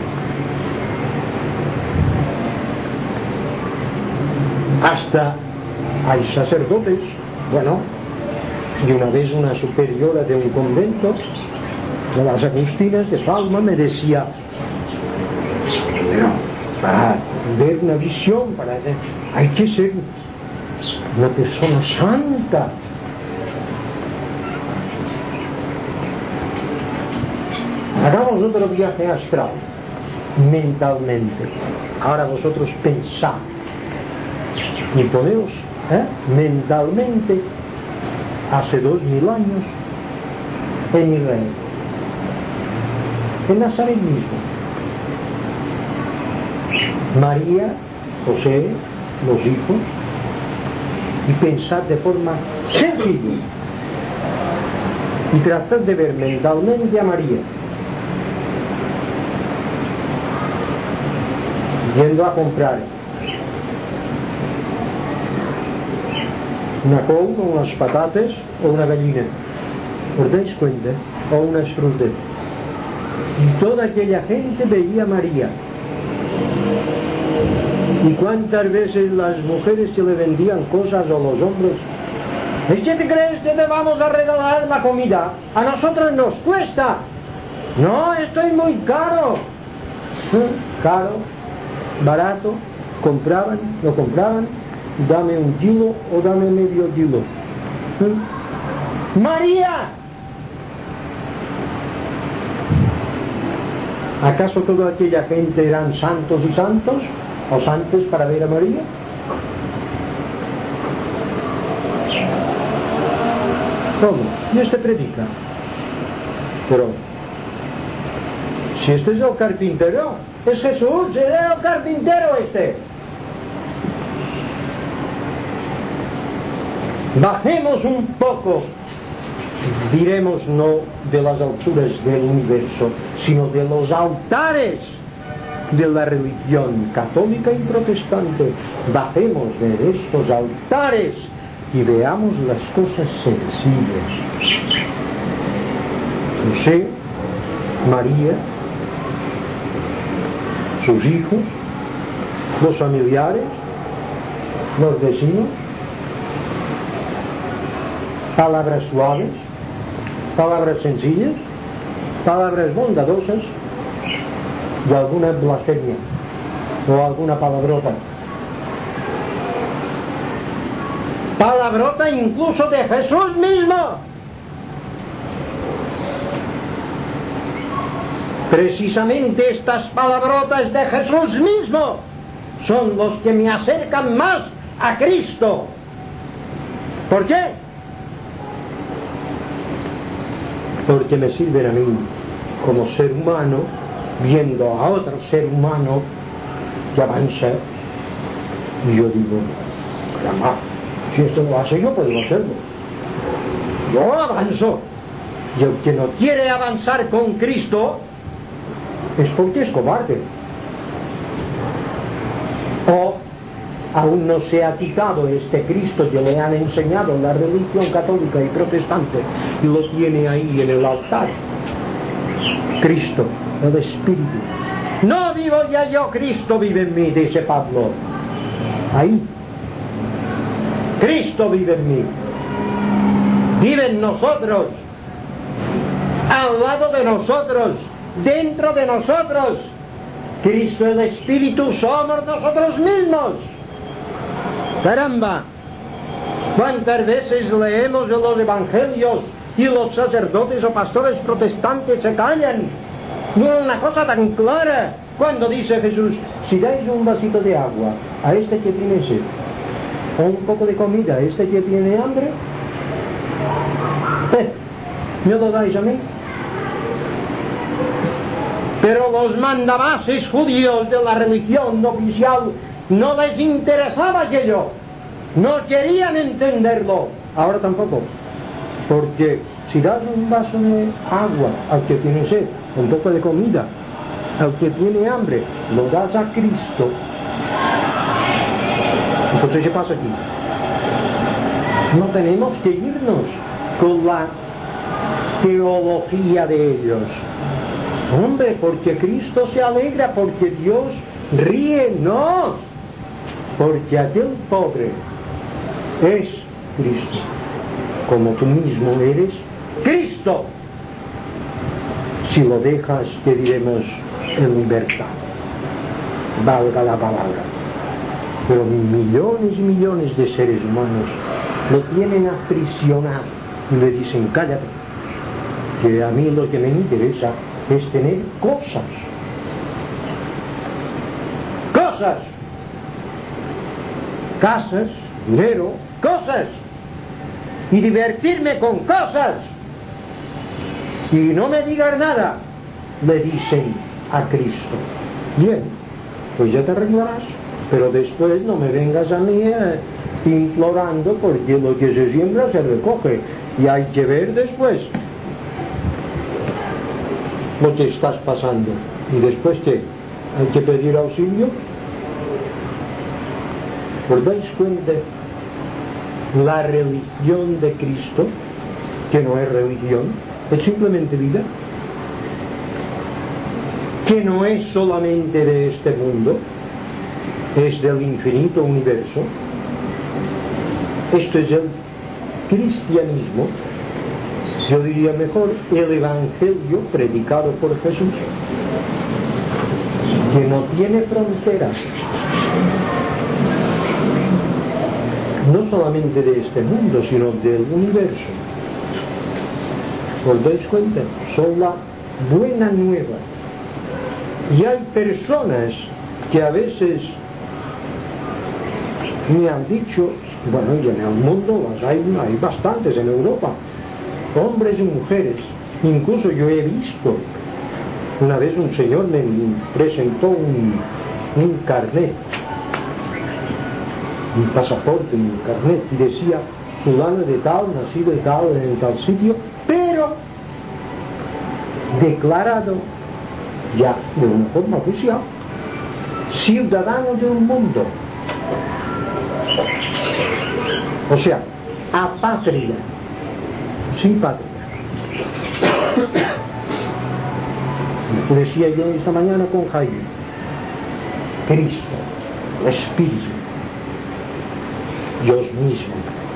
Hasta hay sacerdotes, bueno, y una vez una superiora de un convento, de las Agustinas de Palma, me decía, pero para ver una visión, hay que ser una persona santa. Hagamos otro viaje astral, mentalmente. Ahora vosotros pensad y poneos mentalmente hace 2000 años en Israel, en Nazaret mismo. María, José, los hijos, y pensad de forma sencilla y tratad de ver mentalmente a María yendo a comprar una col o unas patatas o una gallina, ¿os dais cuenta? O unas frutas, y toda aquella gente veía a María. Y cuántas veces las mujeres se le vendían cosas a los hombres. ¿Es que te crees que te vamos a regalar la comida? A nosotros nos cuesta. No, esto es muy caro. Caro, barato, lo compraban, dame un kilo o dame medio kilo. ¡María! ¿Acaso toda aquella gente eran santos y santos? ¿O santos para ver a María? Todos. Y este predica. Pero si este es el carpintero, es Jesús, es el carpintero este. Bajemos un poco, diremos no de las alturas del universo, sino de los altares de la religión católica y protestante. Bajemos de estos altares y veamos las cosas sencillas. José, María, sus hijos, los familiares, los vecinos, palabras suaves, palabras sencillas, palabras bondadosas y alguna blasfemia o alguna palabrota. Palabrota incluso de Jesús mismo. Precisamente estas palabrotas de Jesús mismo son los que me acercan más a Cristo. ¿Por qué? Porque me sirven a mí como ser humano, viendo a otro ser humano que avanza, y yo digo, caramba, si esto lo hace yo puedo hacerlo. Yo avanzo. Y el que no quiere avanzar con Cristo es porque es cobarde, o aún no se ha quitado este Cristo que le han enseñado en la religión católica y protestante y lo tiene ahí en el altar. Cristo, el Espíritu. No vivo ya yo, Cristo vive en mí, dice Pablo. Ahí. Cristo vive en mí. Vive en nosotros. Al lado de nosotros. Dentro de nosotros. Cristo, el Espíritu, somos nosotros mismos. Caramba, cuántas veces leemos en los evangelios y los sacerdotes o pastores protestantes se callan. No es una cosa tan clara cuando dice Jesús, si dais un vasito de agua a este que tiene sed, o un poco de comida a este que tiene hambre, ¿me lo dais a mí? Pero los mandamases judíos de la religión oficial no les interesaba aquello, no querían entenderlo. Ahora tampoco, porque si das un vaso de agua al que tiene sed, un poco de comida al que tiene hambre, lo das a Cristo, Entonces, ¿qué pasa aquí? No tenemos que irnos con la teología de ellos. Hombre, porque Cristo se alegra, porque Dios ríe, no, porque aquel pobre es Cristo, como tú mismo eres Cristo, si lo dejas, que diremos, en libertad, valga la palabra. Pero millones y millones de seres humanos lo tienen aprisionado y le dicen, cállate, que a mí lo que me interesa es tener cosas, casas, dinero, cosas, y divertirme con cosas, y no me digas nada, le dicen a Cristo. Bien, pues ya te arreglarás, pero después no me vengas a mí implorando, porque lo que se siembra se recoge, y hay que ver después lo que estás pasando. ¿Y después qué? ¿Hay que pedir auxilio? ¿Os dais cuenta? La religión de Cristo, que no es religión, es simplemente vida, que no es solamente de este mundo, es del infinito universo. Esto es el cristianismo, yo diría mejor el evangelio predicado por Jesús, que no tiene fronteras, no solamente de este mundo, sino del universo. ¿Os dais cuenta? Son la buena nueva. Y hay personas que a veces me han dicho, bueno, y en el mundo hay bastantes en Europa, hombres y mujeres, incluso yo he visto, una vez un señor me presentó un carnet, un pasaporte, un carnet, y decía, fulano de tal, nacido de tal, en tal sitio, pero declarado ya de una forma oficial, ciudadano de un mundo, o sea, apátrida, sin patria. Decía yo esta mañana con Jaime, Cristo, el Espíritu, Dios mismo,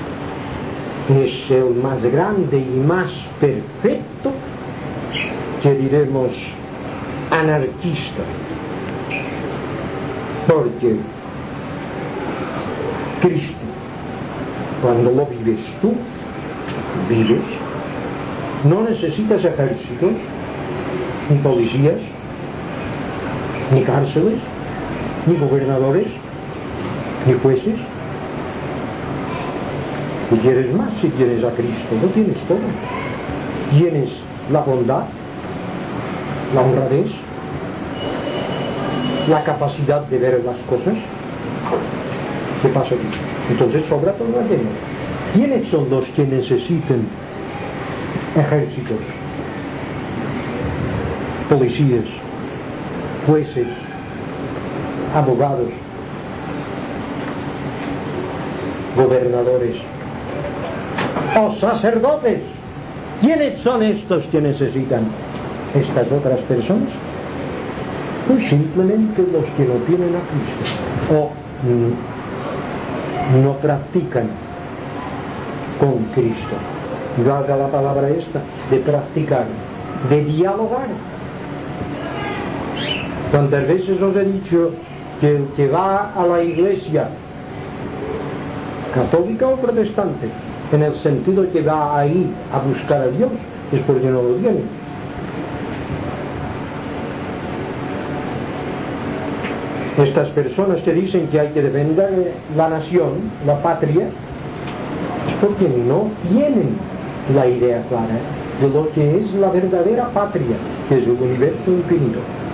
es el más grande y más perfecto, que diremos anarquista, porque Cristo, cuando lo vives tú, no necesitas ejércitos, ni policías, ni cárceles, ni gobernadores, ni jueces. Si quieres más, si tienes a Cristo, lo tienes todo. Tienes la bondad, la honradez, la capacidad de ver las cosas. ¿Qué pasa aquí? Entonces sobra todo lo demás. ¿Quiénes son los que necesitan ejércitos, policías, jueces, abogados, gobernadores o sacerdotes? ¿Quiénes son estos que necesitan estas otras personas? Pues simplemente los que no tienen a Cristo o no practican con Cristo. Valga la palabra esta, de practicar, de dialogar. ¿Cuántas veces os he dicho que el que va a la iglesia, católica o protestante, en el sentido de que va ahí a buscar a Dios, es porque no lo tiene? Estas personas que dicen que hay que defender la nación, la patria, es porque no tienen la idea clara de lo que es la verdadera patria, que es el universo infinito.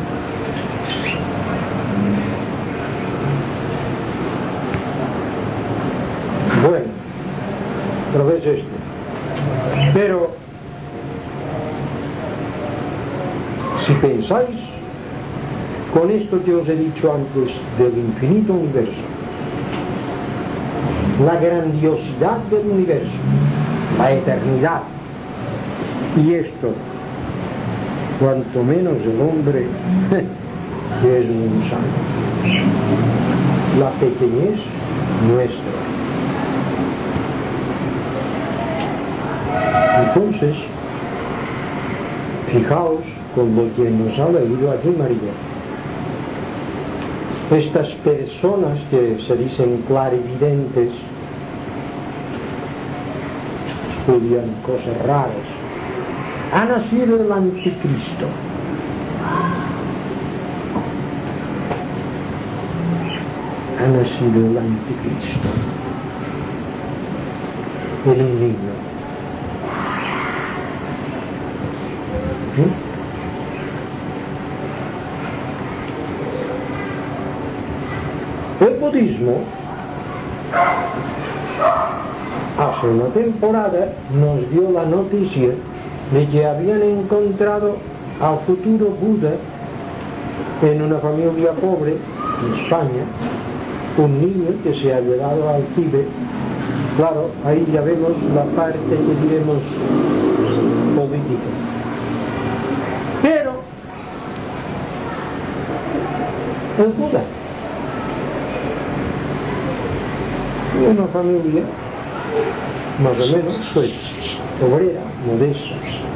Bueno, pero ves esto. Pero si pensáis con esto que os he dicho antes del infinito universo, la grandiosidad del universo, la eternidad. Y esto, cuanto menos el hombre, que es un gusano. La pequeñez nuestra. Entonces, fijaos con lo que nos ha leído aquí María. Estas personas que se dicen clarividentes estudian cosas raras. Ha nacido el anticristo. Ha nacido el anticristo en un niño. El budismo hace una temporada nos dio la noticia de que habían encontrado al futuro Buda en una familia pobre en España, un niño que se ha llevado al Tíbet. Claro, ahí ya vemos la parte que diremos política. Pero el Buda, una familia más o menos pues obrera, modesta.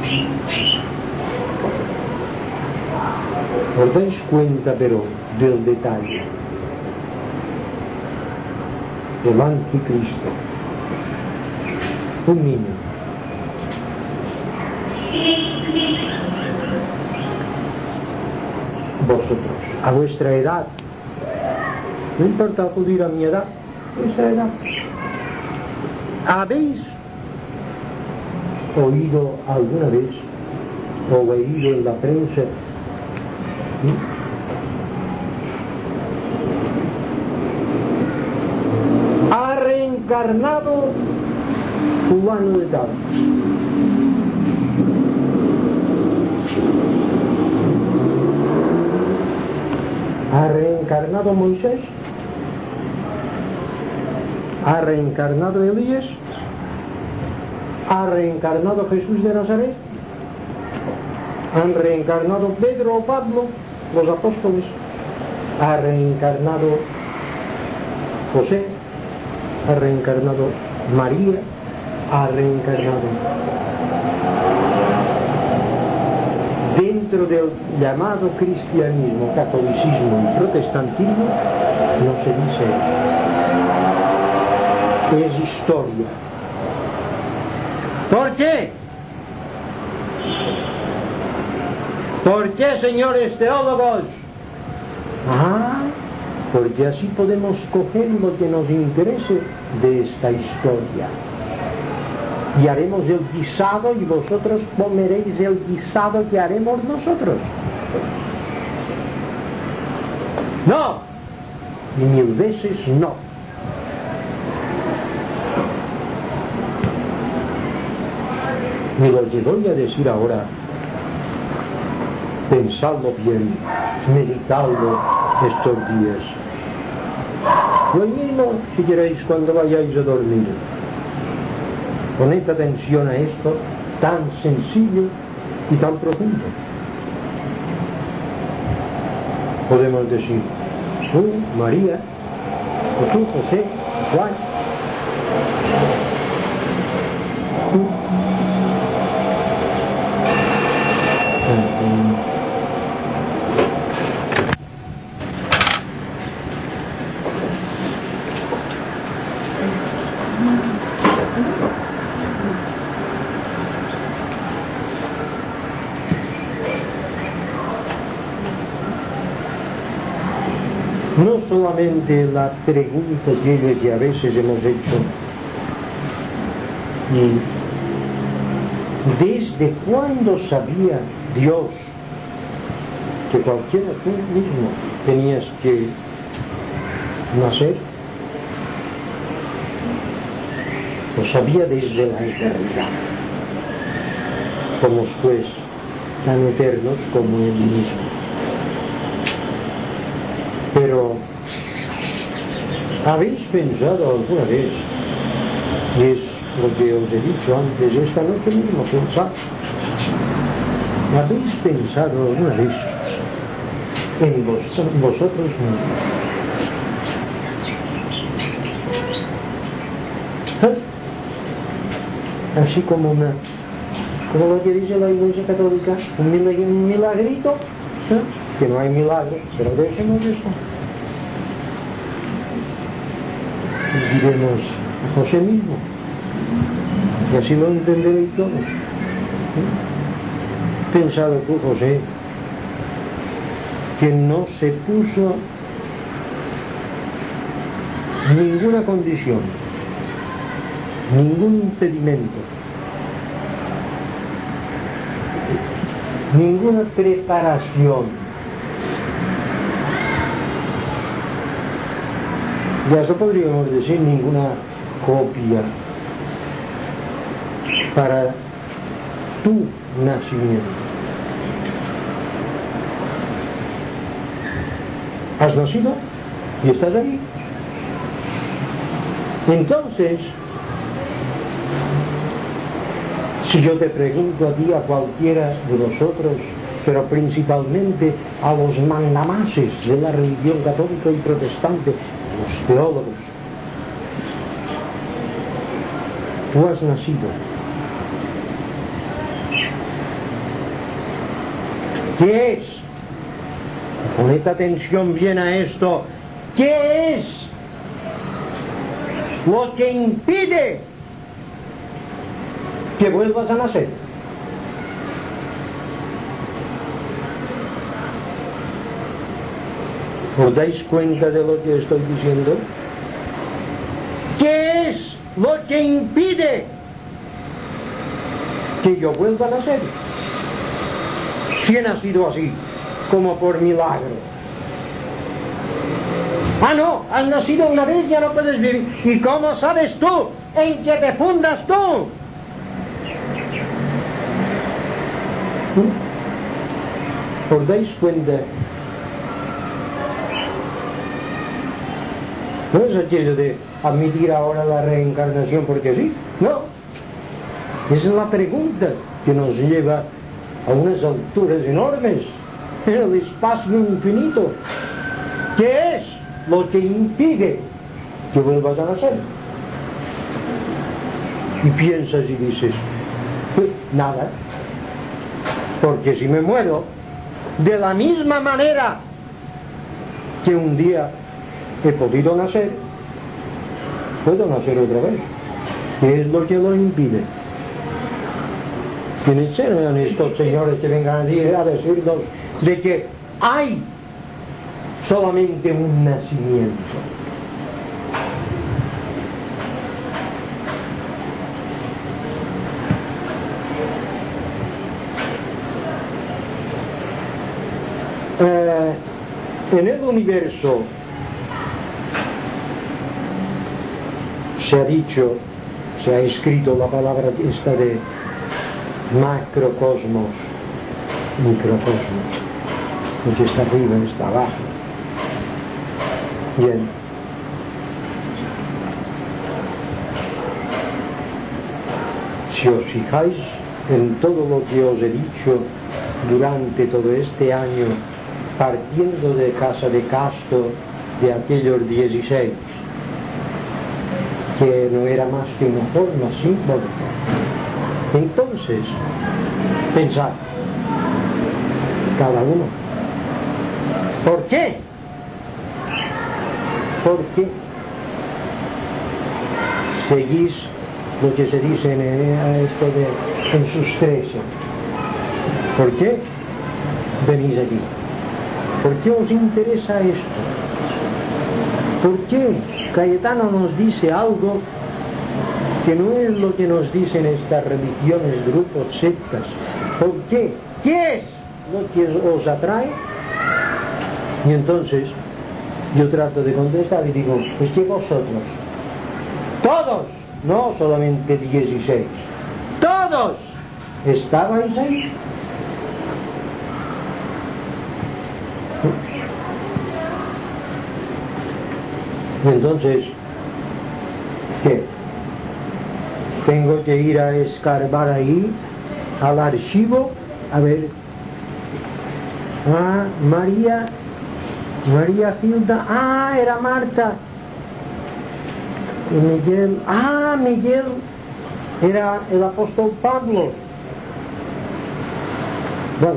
¿Os dais cuenta pero del detalle? El anticristo, un niño. Vosotros, a vuestra edad, no importa acudir a mi edad, vuestra edad, ¿habéis oído alguna vez o leído en la prensa ha reencarnado fulano de tal? ¿Ha reencarnado Moisés? ¿Ha reencarnado Elías? ¿Ha reencarnado Jesús de Nazaret? ¿Han reencarnado Pedro o Pablo, los apóstoles? ¿Ha reencarnado José? ¿Ha reencarnado María? ¿Ha reencarnado? Dentro del llamado cristianismo, catolicismo y protestantismo no se dice eso. Es historia. ¿Por qué? ¿Por qué, señores teólogos? Porque así podemos coger lo que nos interese de esta historia. Y haremos el guisado y vosotros comeréis el guisado que haremos nosotros. No, y 1000 veces no. Y lo que voy a decir ahora, pensadlo bien, meditadlo estos días. Lo mismo si queréis cuando vayáis a dormir. Poned atención a esto tan sencillo y tan profundo. Podemos decir, tú, María, o tú, José, Juan, tú. No solamente la pregunta que a veces hemos hecho, ¿desde cuándo sabía Dios que cualquiera tú mismo tenías que nacer? Lo sabía desde la eternidad. Somos pues tan eternos como Él mismo. Pero, ¿habéis pensado alguna vez Y es lo que os he dicho antes, esta noche mismo pensad. ¿Habéis pensado alguna vez en vosotros mismos? Así como lo que dice la Iglesia Católica, un milagrito, que no hay milagro, pero dejemos eso. Y diremos a José mismo, y así lo entenderéis todos. Pensado tú, José, que no se puso ninguna condición, ningún impedimento, ninguna preparación. Ya eso podríamos decir, ninguna copia para tu nacimiento. Has nacido y estás aquí. Entonces, si yo te pregunto a ti, a cualquiera de vosotros, pero principalmente a los mandamases de la religión católica y protestante, los teólogos, tú has nacido. ¿Qué es? Poned atención bien a esto. ¿Qué es lo que impide que vuelvas a nacer? ¿Os dais cuenta de lo que estoy diciendo? ¿Qué es lo que impide que yo vuelva a nacer? Si he nacido así, como por milagro. Ah, no, has nacido una vez, ya no puedes vivir. ¿Y cómo sabes tú en que te fundas tú? ¿Os dais cuenta? No es aquello de admitir ahora la reencarnación porque sí, no. Esa es la pregunta que nos lleva a unas alturas enormes, en el espacio infinito. ¿Qué es lo que impide que vuelvas a nacer? Y piensas y dices, pues nada, porque si me muero, de la misma manera que un día he podido nacer, puedo nacer otra vez. ¿Qué es lo que lo impide? ¿Quiénes serán estos señores que vengan a decirnos de que hay solamente un nacimiento? En el universo se ha dicho, se ha escrito la palabra esta de macrocosmos, microcosmos, lo que está arriba, está abajo. Bien. Si os fijáis en todo lo que os he dicho durante todo este año, partiendo de Casa de Casto, de aquellos 16, que no era más que una forma simbólica. Entonces, pensad, cada uno, ¿por qué? ¿Por qué seguís lo que se dice en sus 13? ¿Por qué venís aquí? ¿Por qué os interesa esto? ¿Por qué Cayetano nos dice algo que no es lo que nos dicen estas religiones, grupos, sectas? ¿Por qué? ¿Qué es lo que os atrae? Y entonces yo trato de contestar y digo, pues que vosotros, todos, no solamente 16, todos estabais ahí. Y entonces, ¿qué? Tengo que ir a escarbar ahí, al archivo, a ver. Ah, María Gilda, era Marta. Y Miguel, Miguel, era el apóstol Pablo. Bueno.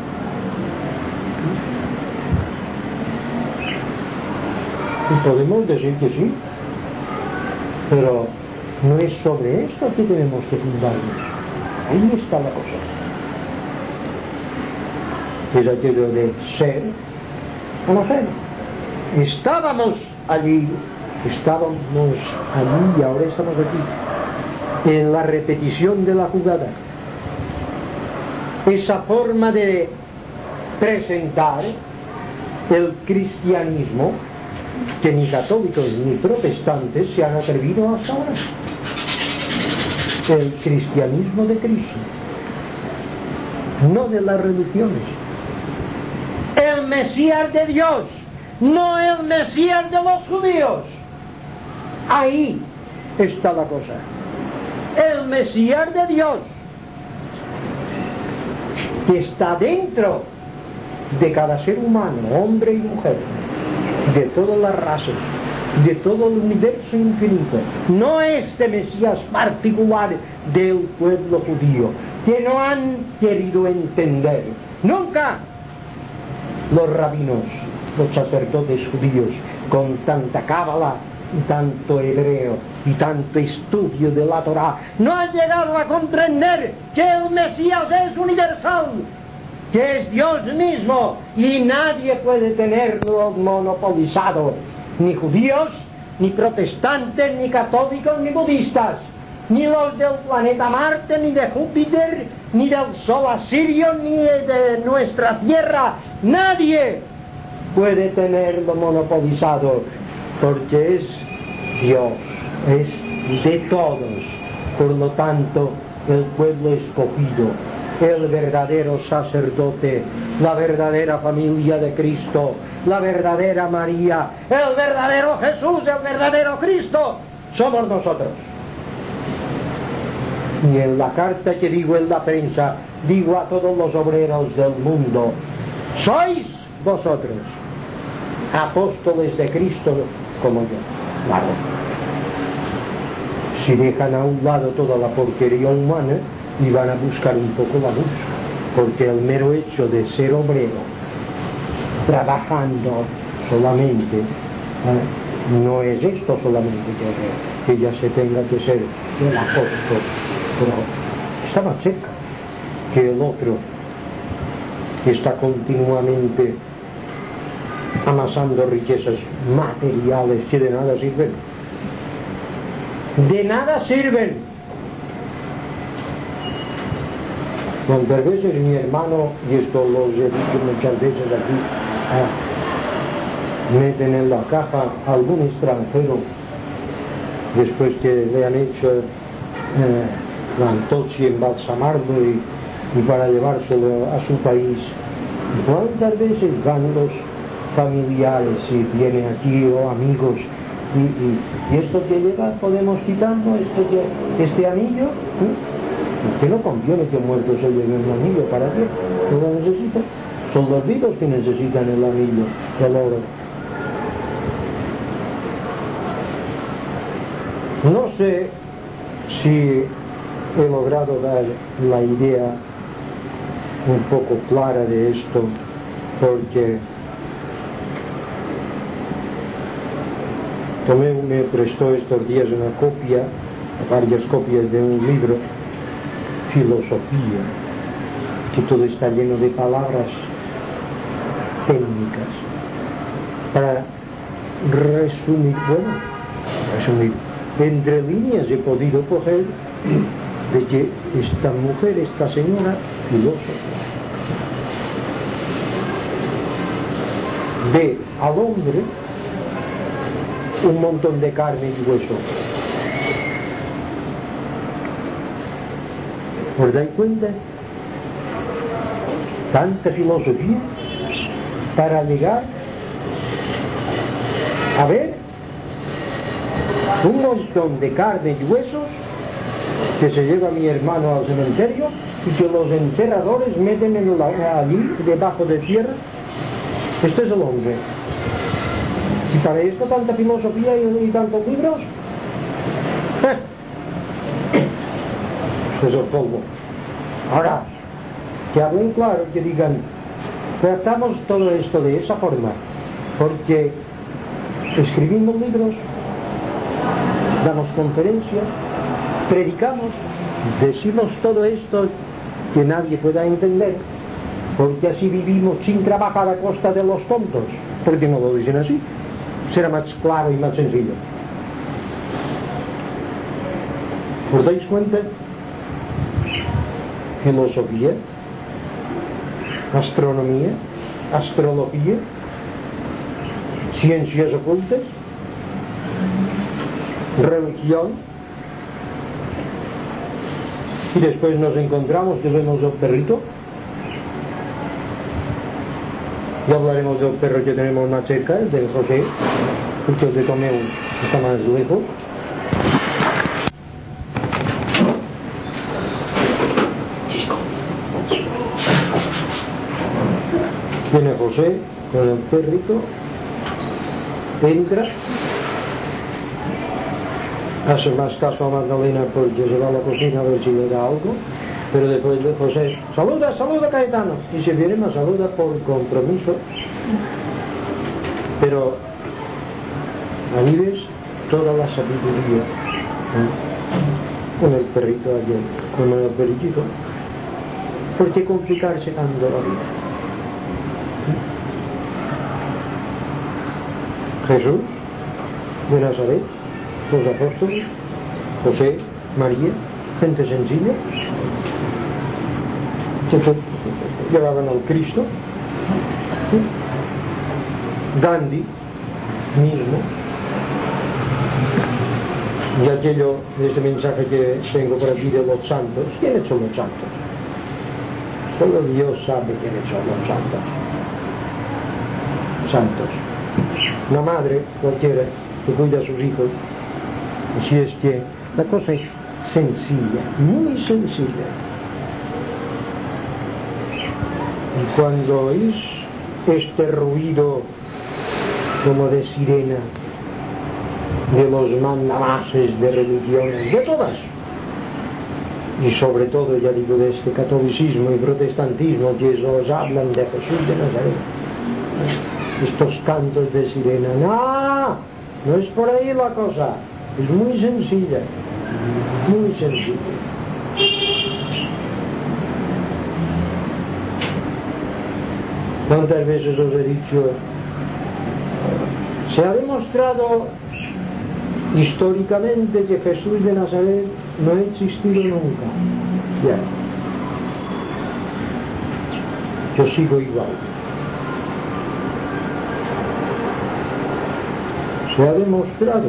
Y podemos decir que sí, pero no es sobre esto que tenemos que fundarnos. Ahí está la cosa. Es aquello de ser o no ser. Estábamos allí y ahora estamos aquí, en la repetición de la jugada. Esa forma de presentar el cristianismo que ni católicos ni protestantes se han atrevido hasta ahora. El cristianismo de Cristo, no de las religiones. El Mesías de Dios, no el Mesías de los judíos. Ahí está la cosa. El Mesías de Dios, que está dentro de cada ser humano, hombre y mujer, de todas las razas, de todo el universo infinito, no este Mesías particular del pueblo judío, que no han querido entender nunca los rabinos, los sacerdotes judíos, con tanta cábala y tanto hebreo y tanto estudio de la Torá, no han llegado a comprender que el Mesías es universal, que es Dios mismo y nadie puede tenerlo monopolizado, ni judíos, ni protestantes, ni católicos, ni budistas, ni los del planeta Marte, ni de Júpiter, ni del sol asirio, ni de nuestra tierra. Nadie puede tenerlo monopolizado, porque es Dios, es de todos. Por lo tanto, el pueblo escogido, el verdadero sacerdote, la verdadera familia de Cristo, la verdadera María, el verdadero Jesús, el verdadero Cristo, somos nosotros. Y en la carta que digo en la prensa, digo a todos los obreros del mundo, sois vosotros apóstoles de Cristo como yo. Claro. Si dejan a un lado toda la porquería humana y van a buscar un poco la luz, porque el mero hecho de ser obrero, trabajando solamente, no es esto solamente que ya se tenga que ser el apóstol, pero está más cerca que el otro que está continuamente amasando riquezas materiales que de nada sirven. De nada sirven. Cuántas veces mi hermano, y esto lo he dicho muchas veces aquí, meten en la caja a algún extranjero después que le han hecho la autopsia, embalsamarlo y para llevárselo a su país. ¿Cuántas veces van los familiares y vienen aquí o amigos y esto que lleva podemos quitarlo, este anillo? Que no conviene que muertos se lleven un anillo, ¿para qué? ¿No lo necesitan? Son los vivos que necesitan el anillo, el oro. No sé si he logrado dar la idea un poco clara de esto, porque Tomé me prestó estos días una copia, varias copias de un libro, Filosofía, que todo está lleno de palabras técnicas, para resumir, entre líneas he podido coger de que esta mujer, esta señora, filósofa, ve al hombre un montón de carne y hueso. ¿Os dais cuenta? Tanta filosofía para llegar a ver un montón de carne y huesos que se lleva a mi hermano al cementerio y que los enterradores meten allí, debajo de tierra. Este es el hombre. ¿Y para esto tanta filosofía y tantos libros? Este es el polvo. Ahora, que hablen claro, que digan, tratamos todo esto de esa forma, porque escribimos libros, damos conferencias, predicamos, decimos todo esto que nadie pueda entender, porque así vivimos sin trabajar a costa de los tontos. ¿Por qué no lo dicen así? Será más claro y más sencillo. ¿Os dais cuenta? Filosofía, astronomía, astrología, ciencias ocultas, religión, y después nos encontramos que vemos el perrito, y hablaremos del perro que tenemos más cerca, el de José, porque el de Tomeu está más lejos. Viene José con el perrito, entra, hace más caso a Magdalena porque se va a la cocina a ver si le da algo, pero después de José, saluda Caetano, y se viene más saluda por compromiso, pero ahí ves toda la sabiduría, con el perrito ayer, con el perritito. ¿Por qué complicarse tanto la vida? Jesús de Nazaret, los apóstoles, José, María, gente sencilla, que llevaban al Cristo, Gandhi mismo, y aquello de este mensaje que tengo por aquí de los santos. ¿Quiénes son los santos? Solo Dios sabe quiénes son los santos. Una madre cualquiera que cuida a sus hijos, así es que la cosa es sencilla, muy sencilla. Y cuando oís este ruido como de sirena de los mandamases de religiones, de todas, y sobre todo, ya digo, de este catolicismo y protestantismo que os hablan de Jesús de Nazaret, estos cantos de sirena, no es por ahí la cosa, es muy sencilla, muy sencilla. ¿Cuántas veces os he dicho? Se ha demostrado históricamente que Jesús de Nazaret no ha existido nunca. Ya. Yo sigo igual. Se ha demostrado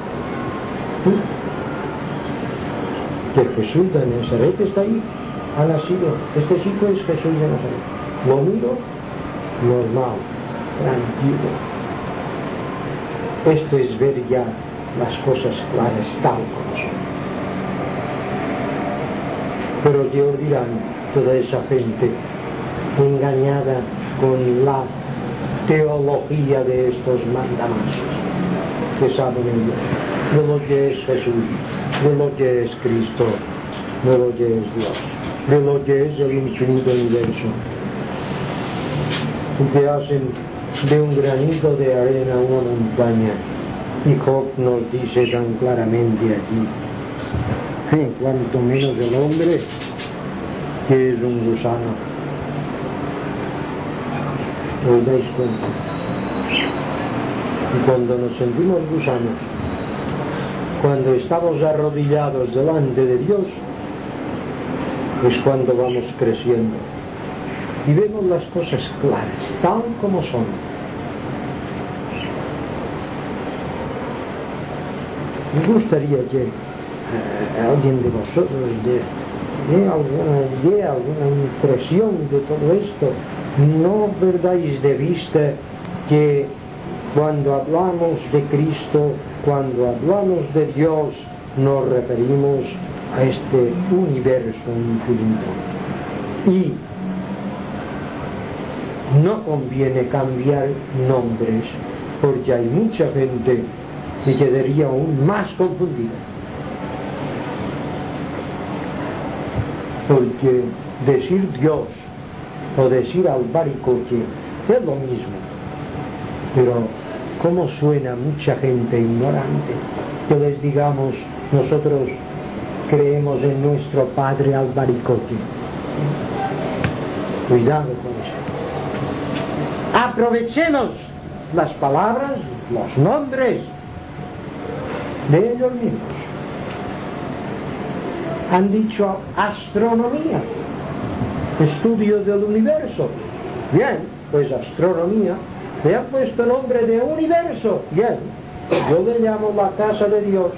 que Jesús de Nazaret está ahí, ha nacido. Este chico es Jesús de Nazaret. Lo miro normal, tranquilo. Esto es ver ya las cosas claras tal como son. Pero ¿qué os dirán toda esa gente engañada con la teología de estos mandamases? Que saben ellos de lo que es Jesús, de lo que es Cristo, de lo que es Dios, de lo que es el infinito universo, y que hacen de un granito de arena una montaña. Y Job nos dice tan claramente aquí, en cuanto menos el hombre, que es un gusano. ¿Os dais cuenta? Y cuando nos sentimos gusanos, cuando estamos arrodillados delante de Dios, es cuando vamos creciendo y vemos las cosas claras, tal como son. Me gustaría que alguien de vosotros dé alguna idea, alguna impresión de todo esto. No perdáis de vista que cuando hablamos de Cristo, cuando hablamos de Dios, nos referimos a este universo infinito. Y no conviene cambiar nombres, porque hay mucha gente que quedaría aún más confundida. Porque decir Dios o decir albaricoque es lo mismo, pero ¿cómo suena mucha gente ignorante que les digamos nosotros creemos en nuestro padre albaricoque? Cuidado con eso. Aprovechemos las palabras, los nombres de ellos mismos. Han dicho astronomía, estudio del universo. Bien, pues astronomía le ha puesto nombre de universo. Bien, yo le llamo la casa de Dios,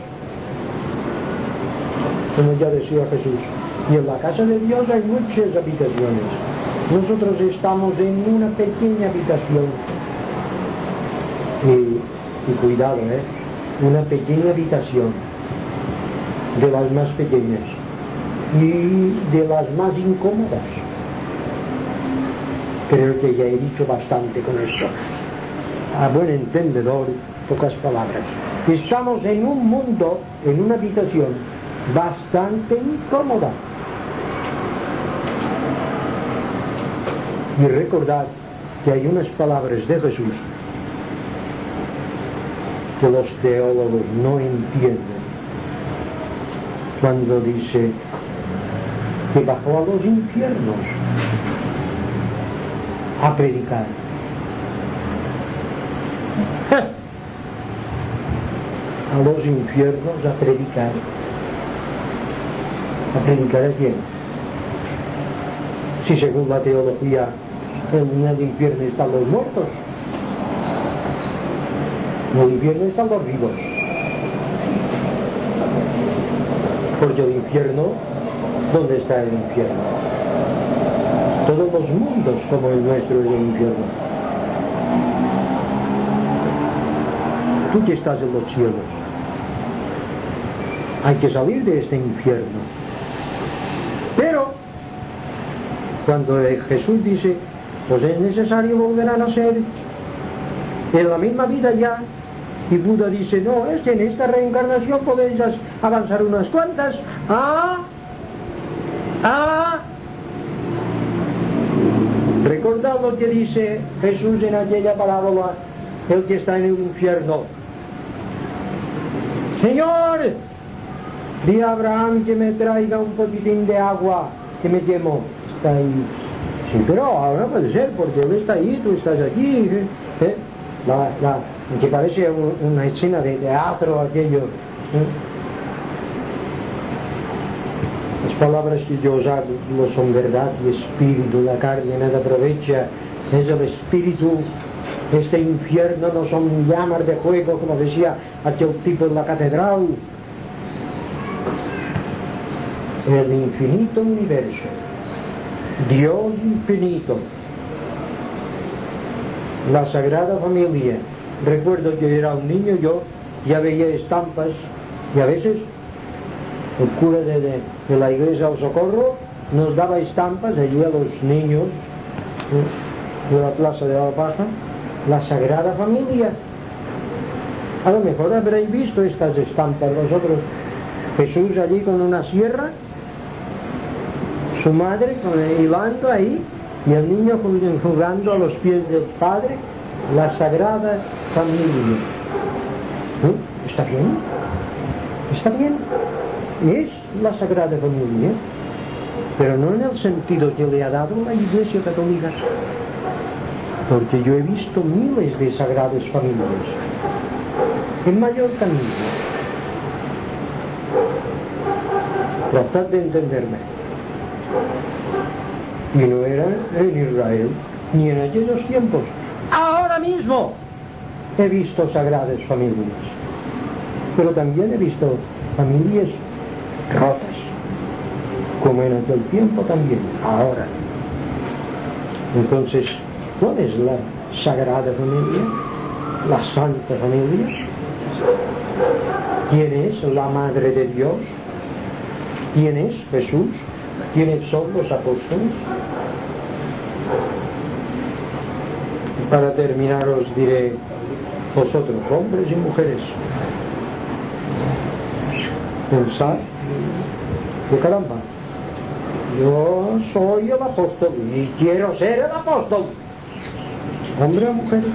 como ya decía Jesús. Y en la casa de Dios hay muchas habitaciones. Nosotros estamos en una pequeña habitación. Y cuidado, una pequeña habitación, de las más pequeñas y de las más incómodas. Creo que ya he dicho bastante con esto. A buen entendedor, pocas palabras. Estamos en un mundo, en una habitación bastante incómoda. Y recordad que hay unas palabras de Jesús que los teólogos no entienden, cuando dice que bajó a los infiernos a predicar. A los infiernos a predicar. ¿A predicar a quién? Si según la teología en el infierno están los muertos, en el infierno están los vivos, porque el infierno, ¿dónde está el infierno? Todos los mundos como el nuestro es el infierno. Tú que estás en los cielos, hay que salir de este infierno. Pero cuando Jesús dice, pues es necesario volver a nacer en la misma vida ya, y Buda dice, no, es que en esta reencarnación podéis avanzar unas cuantas. Recordad lo que dice Jesús en aquella parábola, el que está en el infierno. Señor, di a Abraham que me traiga un poquitín de agua, que me quemo. Está ahí. Sí, pero ahora puede ser, porque él está ahí, tú estás aquí. Que parece una escena de teatro aquello. Las palabras que yo os hablo son verdad y espíritu, la carne nada aprovecha, es el espíritu. Este infierno no son llamas de fuego, como decía aquel tipo en la catedral. El infinito universo, Dios infinito, la Sagrada Familia. Recuerdo que era un niño, yo ya veía estampas, y a veces el cura de la iglesia del Socorro nos daba estampas allí a los niños de la plaza de la Paja, la Sagrada Familia. A lo mejor habréis visto estas estampas vosotros. Jesús allí con una sierra, su madre hilando ahí, y el niño jugando a los pies del Padre, la Sagrada Familia. ¿Está bien? ¿Está bien? Es la Sagrada Familia, pero no en el sentido que le ha dado la Iglesia Católica, porque yo he visto miles de Sagradas Familias en Mallorca mismo. Tratad de entenderme. Y no era en Israel, ni en aquellos tiempos. Ahora mismo he visto Sagradas Familias, pero también he visto familias rotas, como en aquel tiempo también, ahora. Entonces, ¿cuál es la Sagrada Familia? La Santa Familia. ¿Quién es la Madre de Dios? ¿Quién es Jesús? ¿Quiénes son los apóstoles? Y para terminar os diré, vosotros, hombres y mujeres, pensad que caramba, yo soy el apóstol y quiero ser el apóstol, hombre o mujer.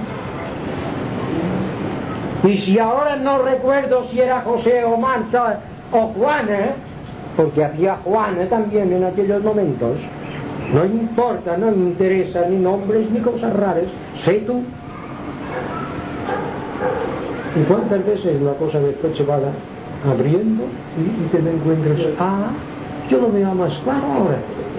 Y si ahora no recuerdo si era José o Marta o Juana, porque había Juana también en aquellos momentos, no importa, no me interesa ni nombres ni cosas raras, sé tú. ¿Y cuántas veces la cosa después se va abriendo y te encuentras, yo lo veo más claro ahora?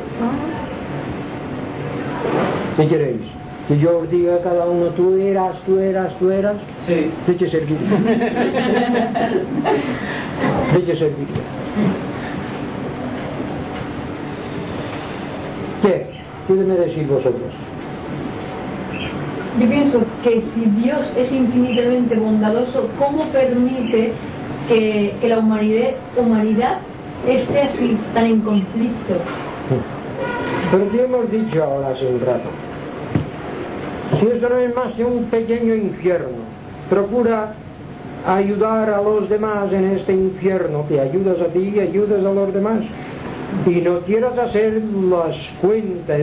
¿Qué queréis? Que yo os diga a cada uno, tú eras? Sí. ¿De qué serviría? ¿De qué serviría? ¿Qué me decís vosotros? Yo pienso que si Dios es infinitamente bondadoso, ¿cómo permite que la humanidad esté así, tan en conflicto? Pero te hemos dicho ahora hace un rato, si esto no es más que un pequeño infierno, procura ayudar a los demás en este infierno, te ayudas a ti y ayudas a los demás, y no quieras hacer las cuentas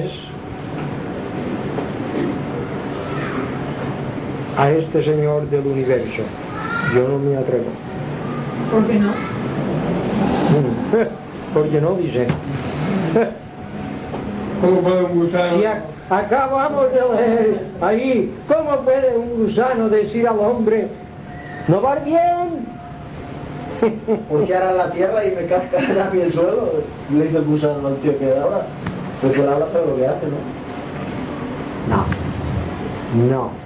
a este Señor del universo. Yo no me atrevo. ¿Por qué no? Porque no, dice. ¿Cómo puede un gusano? Si acabamos de leer ahí, ¿cómo puede un gusano decir al hombre, no va bien? Porque ahora la tierra y me casca a mí el suelo. Le dice el gusano al tío que ahora. Pues por habla todo lo que hace, ¿no? No.